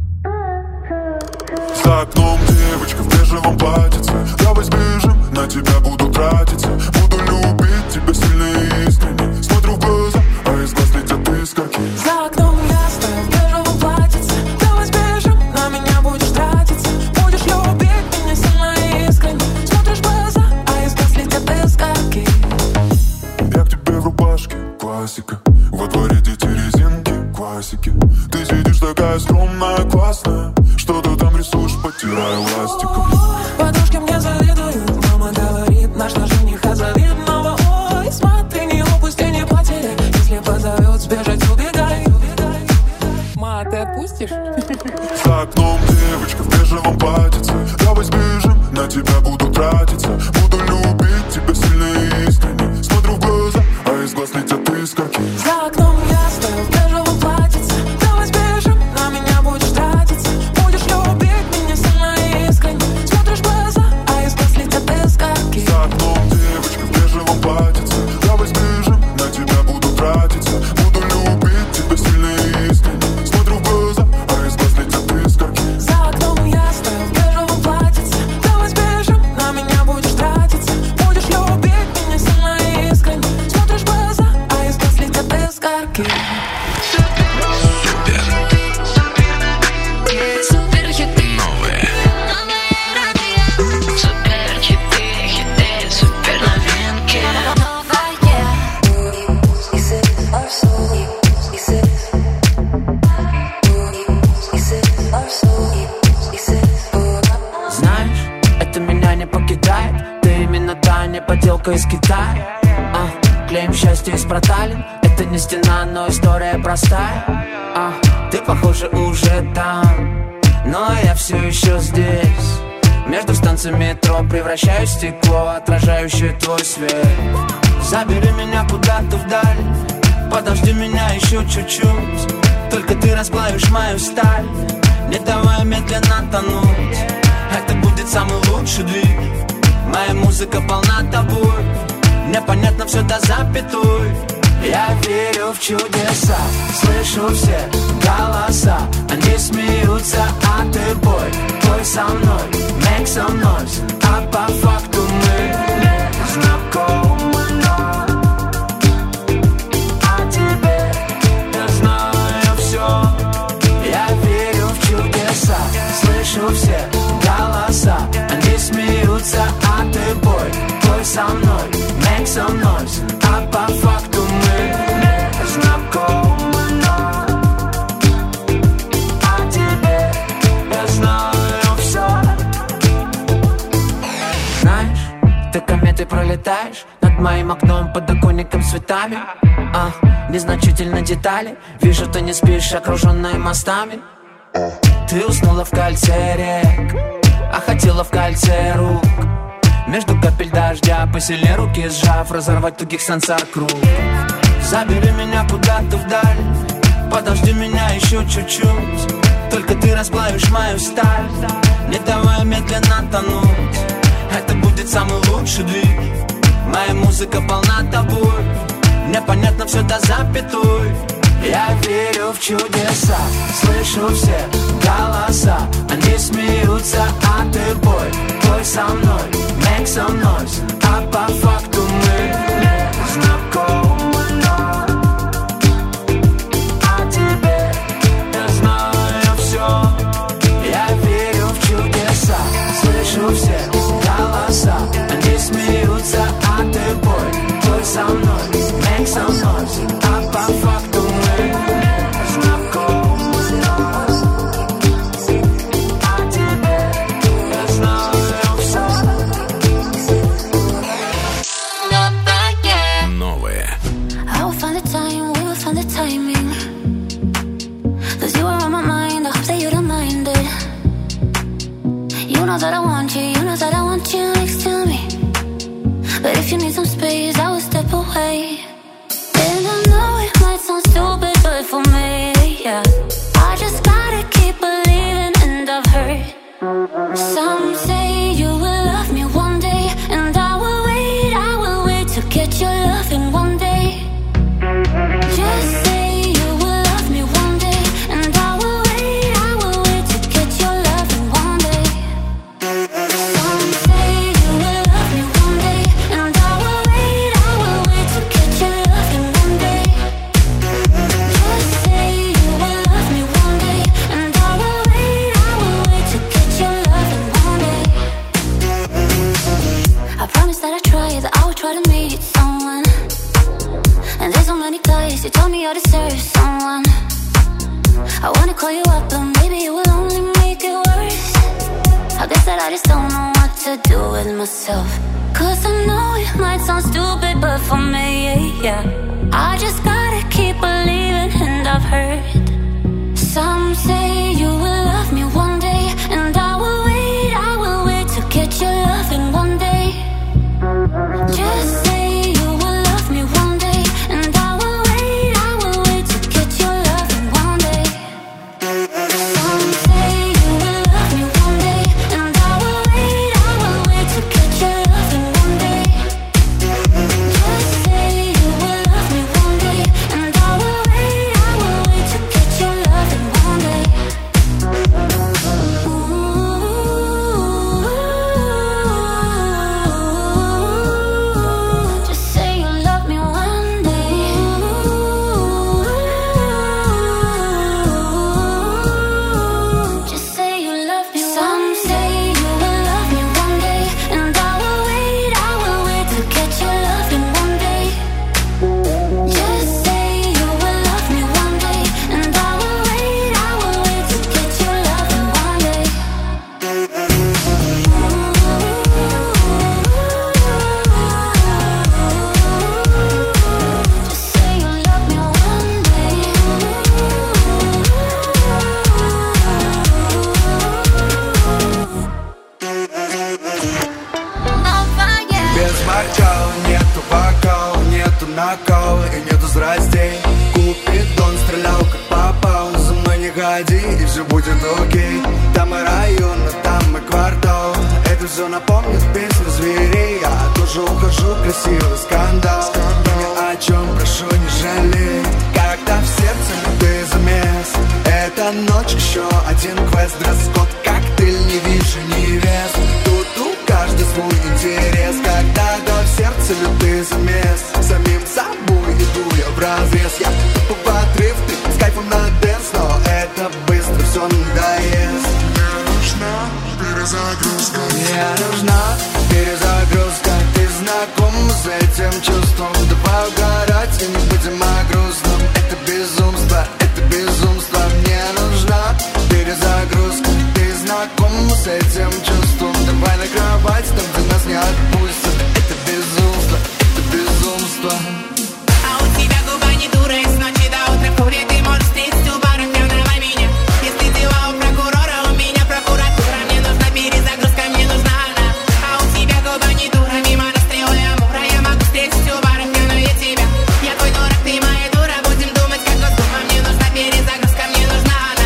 За окном девочка в бежевом платьице. Давай сбежим, на тебя буду тратиться. Буду любить тебя сильно и искренне. Смотрю в глаза, а из глаз летят искорки. За окном я стою в бежевом платьице. Давай сбежим, на меня будешь тратиться. Будешь любить меня сильно и искренне. Смотришь в глаза, а из глаз летят искорки. Я к тебе в рубашке, классика. Во дворе дети резинки, классики. Ты сидишь такая скромная, классная. Что ты там рисуешь, потирая ластиком. Подружки мне завидуют. Мама говорит, наш наш жених от завидного. Ой, смотри, не упусти, не потеряй. Если позовет, сбежать, убегай. Ма, ты отпустишь? За окном девочка в бежевом платьице. Давай сбежим, на тебя буду тратиться. Буду любить тебя сильно и искренне. Смотрю в глаза, а из глаз летят искорки. За окном я стою в бежевом платьице. Давай сбежим, на меня будешь тратиться. Будешь любить меня сильно и искренне. Смотришь в глаза, а из глаз летят искорки. За окном девочка в бежевом платьице. Давай сбежим, на тебя буду тратиться. Буду любить тебя сильно и искренне. Смотрю в глаза, а из глаз летят искорки. За окном я стою в бежевом платьице. Давай сбежим, на меня будешь тратиться. Будешь любить меня сильно и искренне. Смотришь в глаза, а из глаз летят искорки. Супер хиты. Новые. Супер хиты, хиты, супер новинки. Знаешь, это меня не покидает. Ты именно та не поделка из Китая. а, Клеим счастье из проталин. Это не стена, но история простая. а, Ты, похоже, уже там, но я все еще здесь. Между станциями метро превращаю стекло, отражающее твой свет. Забери меня куда-то вдаль, подожди меня еще чуть-чуть. Только ты расплавишь мою сталь, не давай медленно тонуть. Это будет самый лучший двиг. Моя музыка полна тобой. Мне понятно все до запятой. Я верю в чудеса, слышу все голоса. Они смеются, а ты пой, пой со мной, make some noise. А по факту мы знакомы, но о тебе я знаю все. Я верю в чудеса, слышу все голоса. Они смеются, а ты пой, пой со мной, make some noise. А по факту мы знакомы, но о тебе я знаю все. Знаешь, ты кометой пролетаешь над моим окном, подоконником, цветами. а, Незначительно детали. Вижу, ты не спишь, окруженная мостами. Ты уснула в кольце рек, а хотела в кольце рук. Между капель дождя посильнее руки сжав, разорвать тугих сансар круг. Забери меня куда-то вдаль, подожди меня еще чуть-чуть. Только ты расплавишь мою сталь, не давай медленно тонуть. Это будет самый лучший двиг. Моя музыка полна тобой. Мне понятно все до запятой. Я верю в чудеса, слышу все голоса. Они смеются, а ты пой, пой со мной, make some noise. А по факту мы знакомы, но о тебе я знаю все. Я верю в чудеса, слышу все голоса. Они смеются, а ты пой, пой со мной, make some noise. А по факту мы знакомы, но о тебе я знаю все. Новые. I will find the time, we will find the timing. Cause you are on my mind, I hope that you don't mind it. You know that I want you, you know that I want you next to me. But if you need some space, I will step away. And I know it might sound stupid, but for me, yeah, I just gotta keep believing. And I've heard some say you told me I deserve someone. I wanna call you up, but maybe it will only make it worse. I guess that I just don't know what to do with myself. Cause I know it might sound stupid, but for me, yeah, yeah. I just gotta keep believing, and I've heard some say you will love me one day, and I will wait, I will wait to get your loving one day. Just say you will love me one day, and I will wait, I will wait to get your loving one day. Some say you will love me one day, and I will wait, I will wait to get your loving one day. Just say you will love me one day, and I will wait, I will wait to get your loving one day. Just say you love me one day. Just say you love me. Some say you will love me one day, and I will wait, I will wait to get your loving one day. Just say you will love me one day, and I will wait, I will wait to get your loving one day. Just say you love me one day. Без бокала, нету бокала, нету накала и нету страстей. Купидон стрелял как попал, за мной не ходи и все будет окей. Там и район, а там и квартал, это все напомнит песню зверей. Я тоже ухожу, красивый скандал. Я ни о чем прошу, не жалей. Когда в сердце ты замес, эта ночь еще один квест. Дресс-код, коктейль, не вижу невест. Тут у каждый свой интерес. Когда да в сердце лютый замес, самим собой иду я вразрез. Я тупо в отрыв, ты с кайфом на дэнс, но это быстро все надоест. Мне нужна перезагрузка. Мне нужна перезагрузка. Ты знаком с этим чувством. Давай угорать и не будем о грустном. Это безумство, это безумство. Мне нужна перезагрузка. Ты знаком с этим чувством. Давай на кровать, там где нас не отпустят. Это безумство, это безумство. А у тебя губа не дура, и с ночи до утра курит. Ты можешь встретить у бара, пьяного меня. Если дела у прокурора, у меня прокуратура. Мне нужна перезагрузка, мне нужна она. А у тебя губа не дура, мимо расстрела и амура. Я могу встретить у бара, пьяную тебя. Я твой дурак, ты моя дура. Будем думать, как Госдума. Мне нужна перезагрузка, мне нужна она.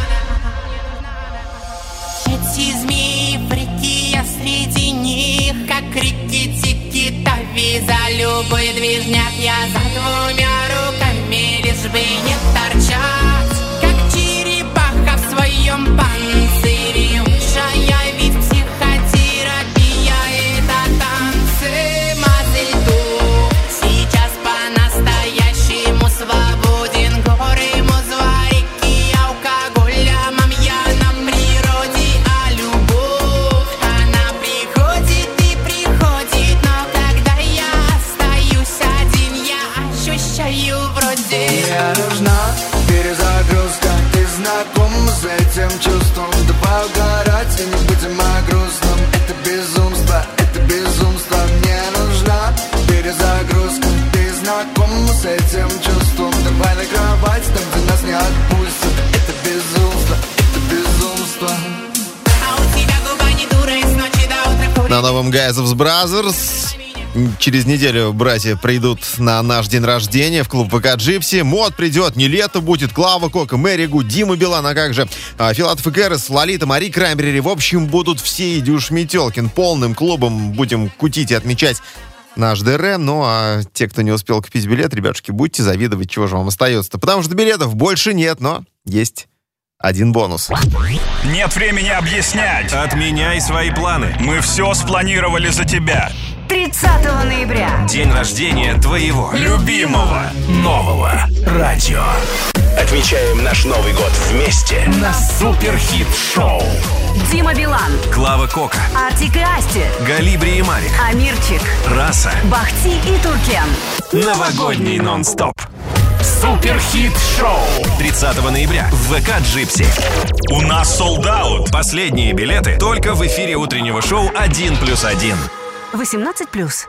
Эти змеи, фрики, я среди них, как реки Тики-Тави. За любой движняк я за двумя руками, лишь бы не торчать, как черепаха в своем панцире. Лучшая ведь психотерапия — это танцы Мазельту. Сейчас по-настоящему свободен горы, музва, реки, алкоголь, мамья на природе. А любовь, она приходит и приходит, но когда я остаюсь один, я ощущаю вроде. Мне нужна перезагрузка. Ты знаком с этим чувством. Давай угорать и не будем о грустном. Это безумство, это безумство. Мне нужна перезагрузка. Ты знаком с этим чувством. Давай на кровать, там где нас не отпустят. Это безумство, это безумство. А у тебя губа не дура, и с ночи до утра курит. На новом Gaizov's Brothers. Через неделю братья придут на наш день рождения в клуб ВК Джипси. Мод придет, не лето будет, Клава Кока, Мэри Гу, Дима Билан, а как же а, Филатов и Кэрос, Лолита, Мари Краймбрери. В общем, будут все Идюш Метелкин. Полным клубом будем кутить и отмечать наш ДР. Ну, а те, кто не успел купить билет, ребятушки, будьте завидовать, чего же вам остается-то. Потому что билетов больше нет, но есть один бонус. Нет времени объяснять. Отменяй свои планы. Мы все спланировали за тебя. тридцатого ноября. День рождения твоего любимого нового радио. Отмечаем наш Новый год вместе на суперхит-шоу. Дима Билан, Клава Кока, Артик и Асти, Галибри и Марик, Амирчик, Раса, Бахти и Туркен. Новогодний нон-стоп. Суперхит-шоу тридцатого ноября в ВК Джипси. У нас солд-аут. Последние билеты только в эфире утреннего шоу один плюс один. восемнадцать плюс.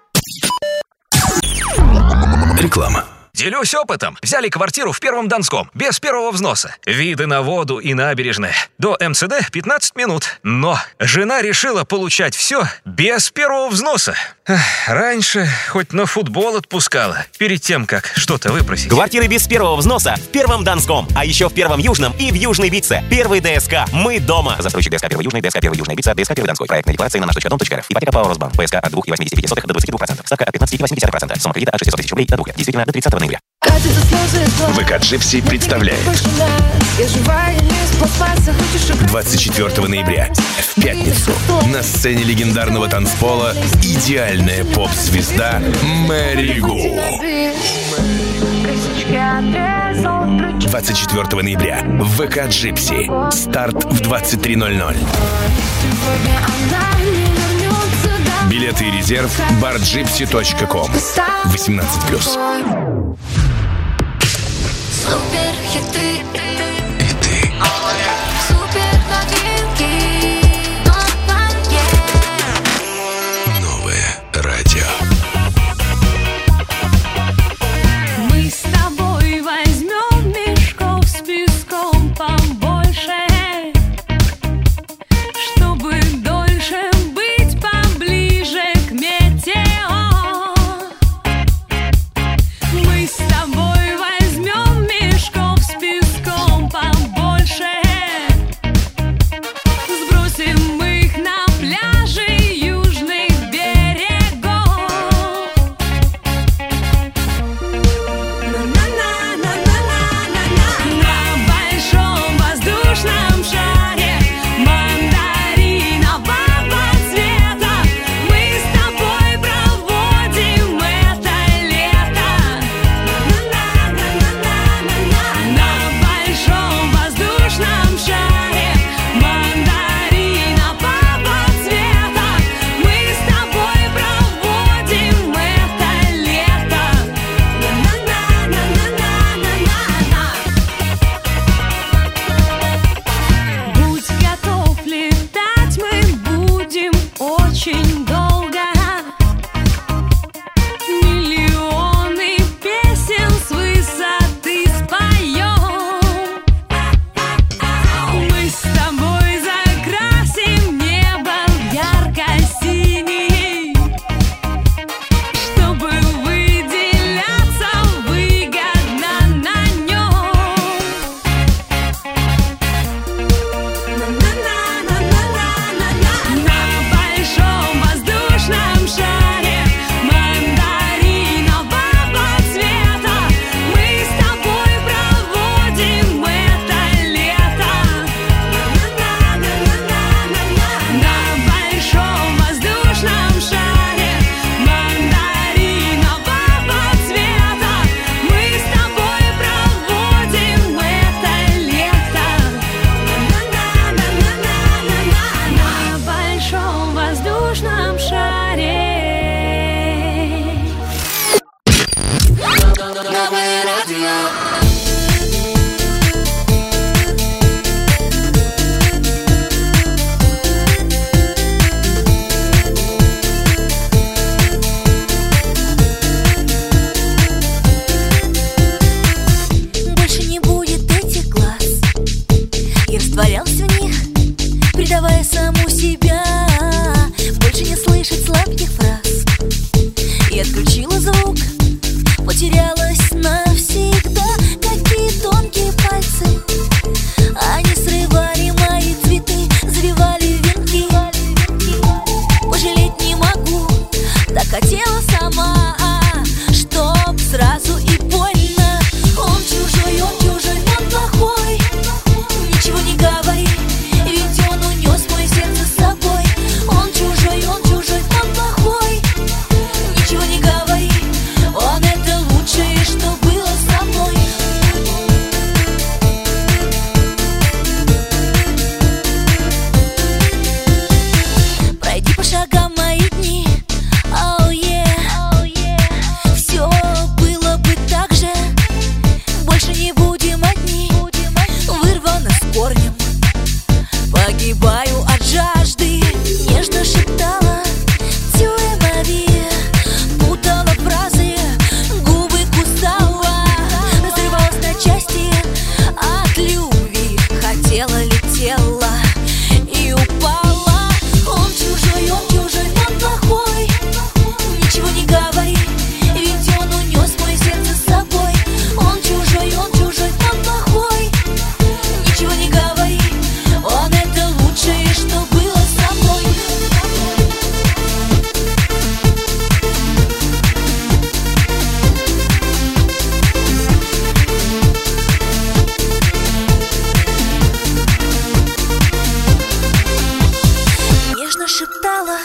Реклама. Делюсь опытом. Взяли квартиру в Первом Донском, без первого взноса. Виды на воду и набережные. До МЦД пятнадцать минут. Но жена решила получать все без первого взноса. Эх, раньше хоть на футбол отпускала, перед тем, как что-то выпросить. Квартиры без первого взноса в Первом Донском, а еще в Первом Южном и в Южной Вице. Первый ДСК. Мы дома. Застройщик ДСК Первый Южный, ДСК Первый Южная Вице, ДСК Первый Донской. Проектная декларация на наш точка дом точка р ф. Ипотека ПАО Росбанк. ПСК от двух целых восемьдесят пять сотых до двадцати двух процентов. Ставка от пятнадцати целых восемь десятых процента. Сумма кредита от шестисот тысяч рублей до двух лет. Действительно до тридцатого ноября. ВК Джипси представляет двадцать четвёртого ноября в пятницу на сцене легендарного танцпола идеальная поп-звезда Мэри Гу. двадцать четвёртого ноября в ВК Джипси. Старт в двадцать три ноль ноль. Билеты и резерв бар джипси точка ком. восемнадцать плюс. Супер хиты. И ты. Супер новинки. Новое радио. Мы с тобой возьмем мешков с песком побольше, чтобы дольше быть поближе к метео. Мы с тобой возьмем мешков с песком побольше, сбросим их на пляжи южных берегов. На большом воздушном шаре мандаринового цвета мы с тобой проводим это лето. На большом воздушном шаре мандаринового цвета мы с тобой проводим это лето. Будь готов летать, мы будем очень долго. Миллионы песен с высоты споем. Мы с тобой закрасим небо в ярко-синий, чтобы выделяться выгодно на нем. На большом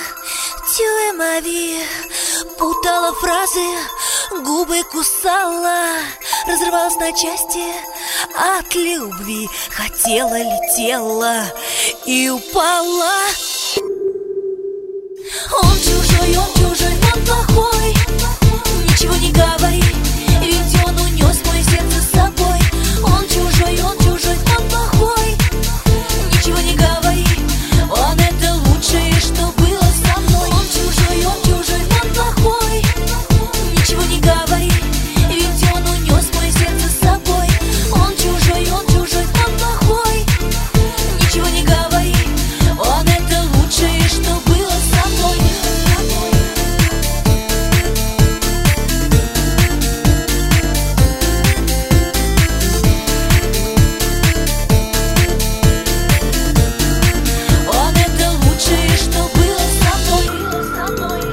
tu es ma vie. Путала фразы, губы кусала, разрывалась на части от любви. Хотела, летела и упала. Он чужой, он чужой, он плохой. Ничего не говори, ведь он унес мое сердце с собой. Он чужой, он чужой, он плохой. Ничего не говори, он это лучшее, что было со мной. Он чужой, он чужой, он плохой. Ничего не говори, ведь он унес мое сердце с собой. Он чужой, он чужой, он плохой. Ничего не говори, он это лучшее, что было со мной. Он это лучшее, что было со мной.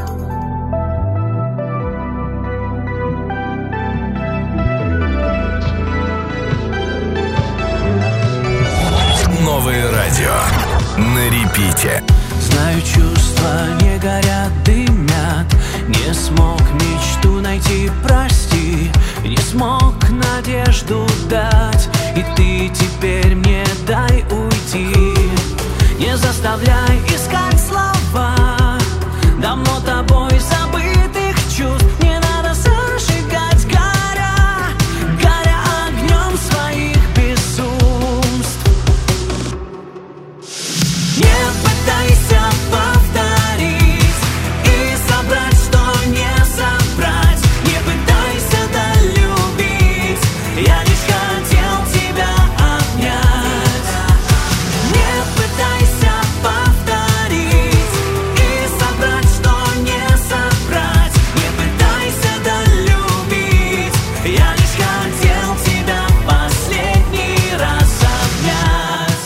Новое радио на репите. Знаю, чувства не горят, дымят. Не смог мечту найти, прости. Не смог надежду дать. И ты теперь мне дай уйти. Не заставляй искать слова давно тобой забытых чувств. Не надо зажигать, горя, горя огнем своих безумств. Не пытайся повторить и собрать, что не собрать. Не пытайся долюбить, я лишь хотел тебя обнять. Не пытайся повторить и собрать, что не собрать. Не пытайся долюбить, я лишь хотел тебя последний раз обнять.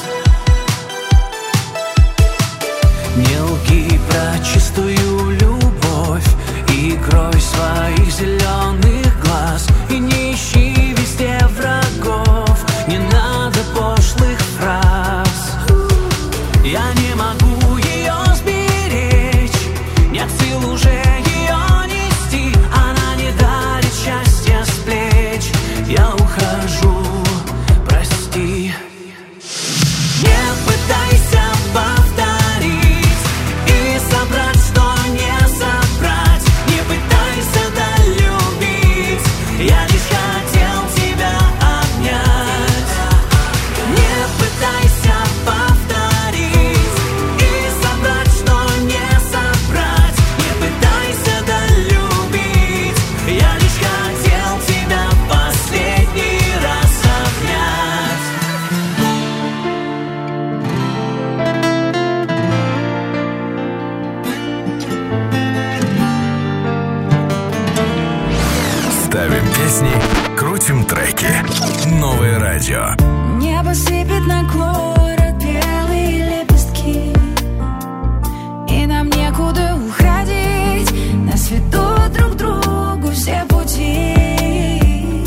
Не лги про чистую любовь и крой своих зеленых глаз. И не ищи везде врагов, не надо пошлых фраз. Я не могу ее сберечь, нет сил уже ее нести. Она не дарит счастья с плеч, я ухожу, прости. Не пытайся повторить и собрать, что не собрать. Не пытайся долюбить, я лишь хотел тебя обнять. Не пытайся повторить и собрать, что не собрать. Не пытайся долюбить, я лишь хотел тебя последний раз обнять. Ставим песни, крутим треки. Новое радио. Небо сыпет на город белые лепестки, и нам некуда уходить. Нас ведут друг к другу все пути.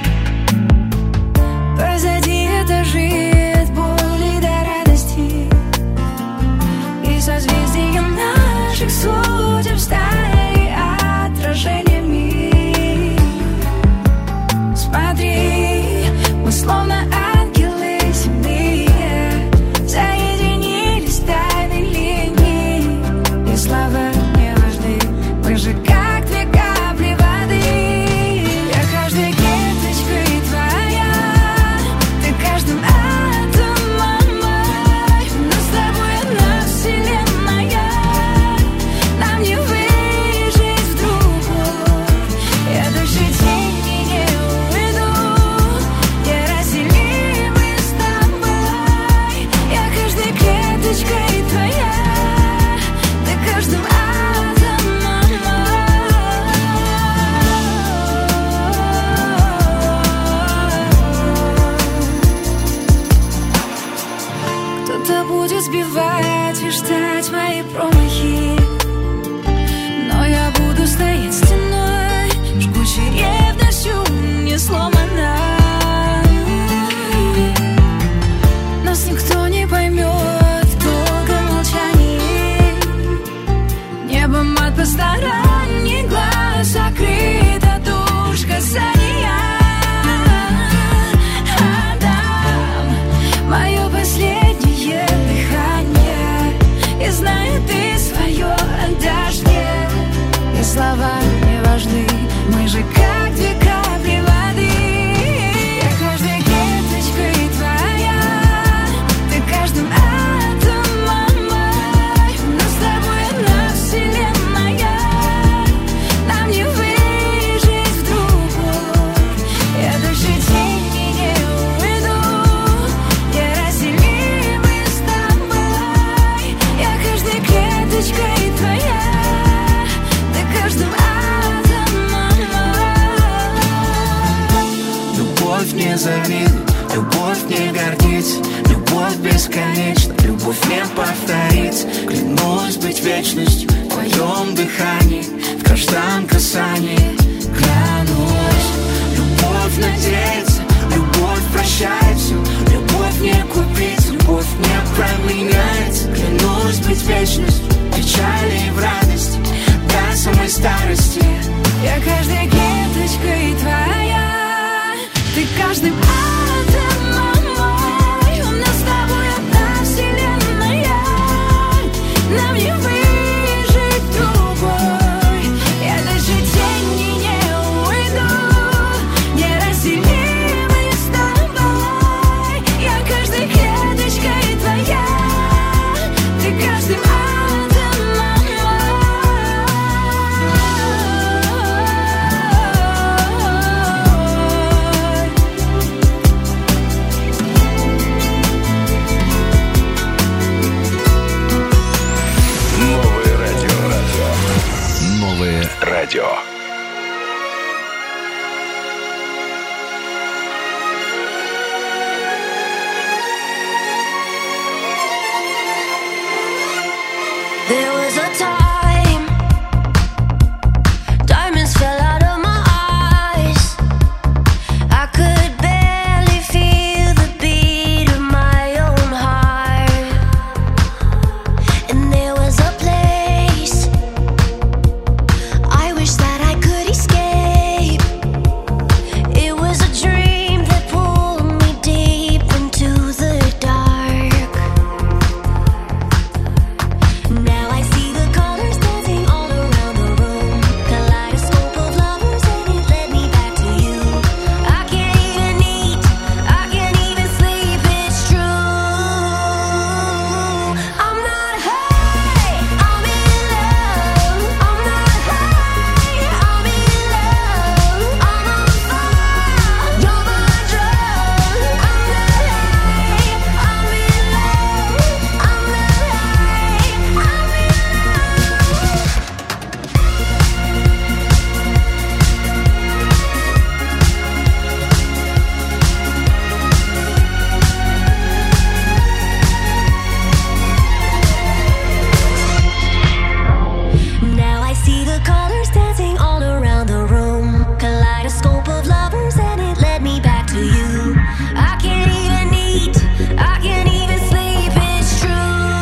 Позади этажи от боли до радости, и созвездия наших судеб стали отражениями. Смотри, мы словно ангелы земные, соединились тайной линией. И слова не важны, мы же как две капли воды. Я каждой клеточкой твоя, ты каждым атомом мой. Но с тобой одна вселенная, нам не выжить в другой. Я дальше тени не уйду, неразделимы с тобой. Я каждой клеточкой твоя, ты каждым атомом мой. Кто-то будет сбивать и ждать мои промахи, но я буду стоять стеной, жгучей ревностью не сломана. Нас никто не поймет в долгом молчании. клеточкой твоя, ты каждым атомом. Любовь не завидует, любовь не гордится, любовь бесконечна, любовь не повторится. Клянусь быть вечностью в твоем дыхании, в каждом касании. Клянусь, любовь надеется, любовь прощает все, любовь не купить, любовь не променяется. Клянусь быть вечностью в печали и в радости, до самой старости. Я каждой клеточкой твоя, ты каждым атомом мой. У нас с тобой одна вселенная, нам не выжить другой. Я даже тени не уйду, неразделимы с тобой. Я каждой клеточкой твоя, ты каждым атомом Новое радио. Новое радио. There was a time diamonds fell out of my eyes. I could barely feel the beat of my own heart. And there was a place I wish that I could escape. It was a dream that pulled me deep into the dark. Now I see the colors dancing all around the room, kaleidoscope of lovers, and it led me back to you. I can't even eat, I can't even sleep, it's true. I'm not high, I'm in love. I'm not high, I'm in love. I'm on fire, you're my drug. I'm not high, I'm in love. I'm not high, I'm in Now I see the colors dancing all around the room, kaleidoscope of lovers, and it led me back to you. I can't even eat, I can't even sleep, it's true.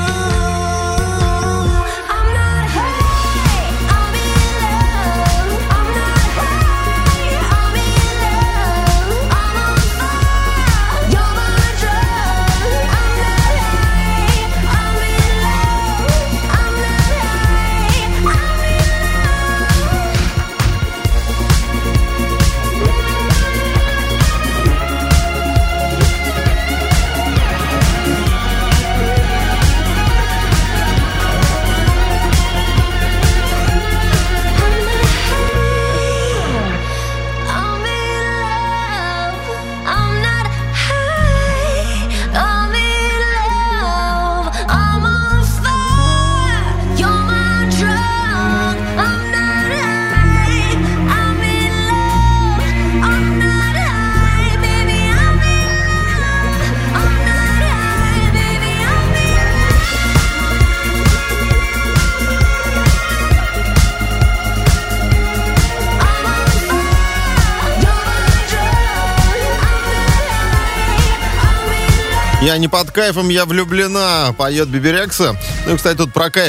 I'm not high, I'm in love. I'm not high, I'm in love. I'm on fire, you're my drug. I'm not high, I'm in love. I'm not high, I'm in love. I'm in love. I'm not high. I'm in love. I'm on fire. You're my drug. I'm not high. I'm in love. I'm not high, baby. I'm in love. I'm not high, baby. I'm in Я не под кайфом, я влюблена, поет Биберекса. Ну и, кстати, тут про кайф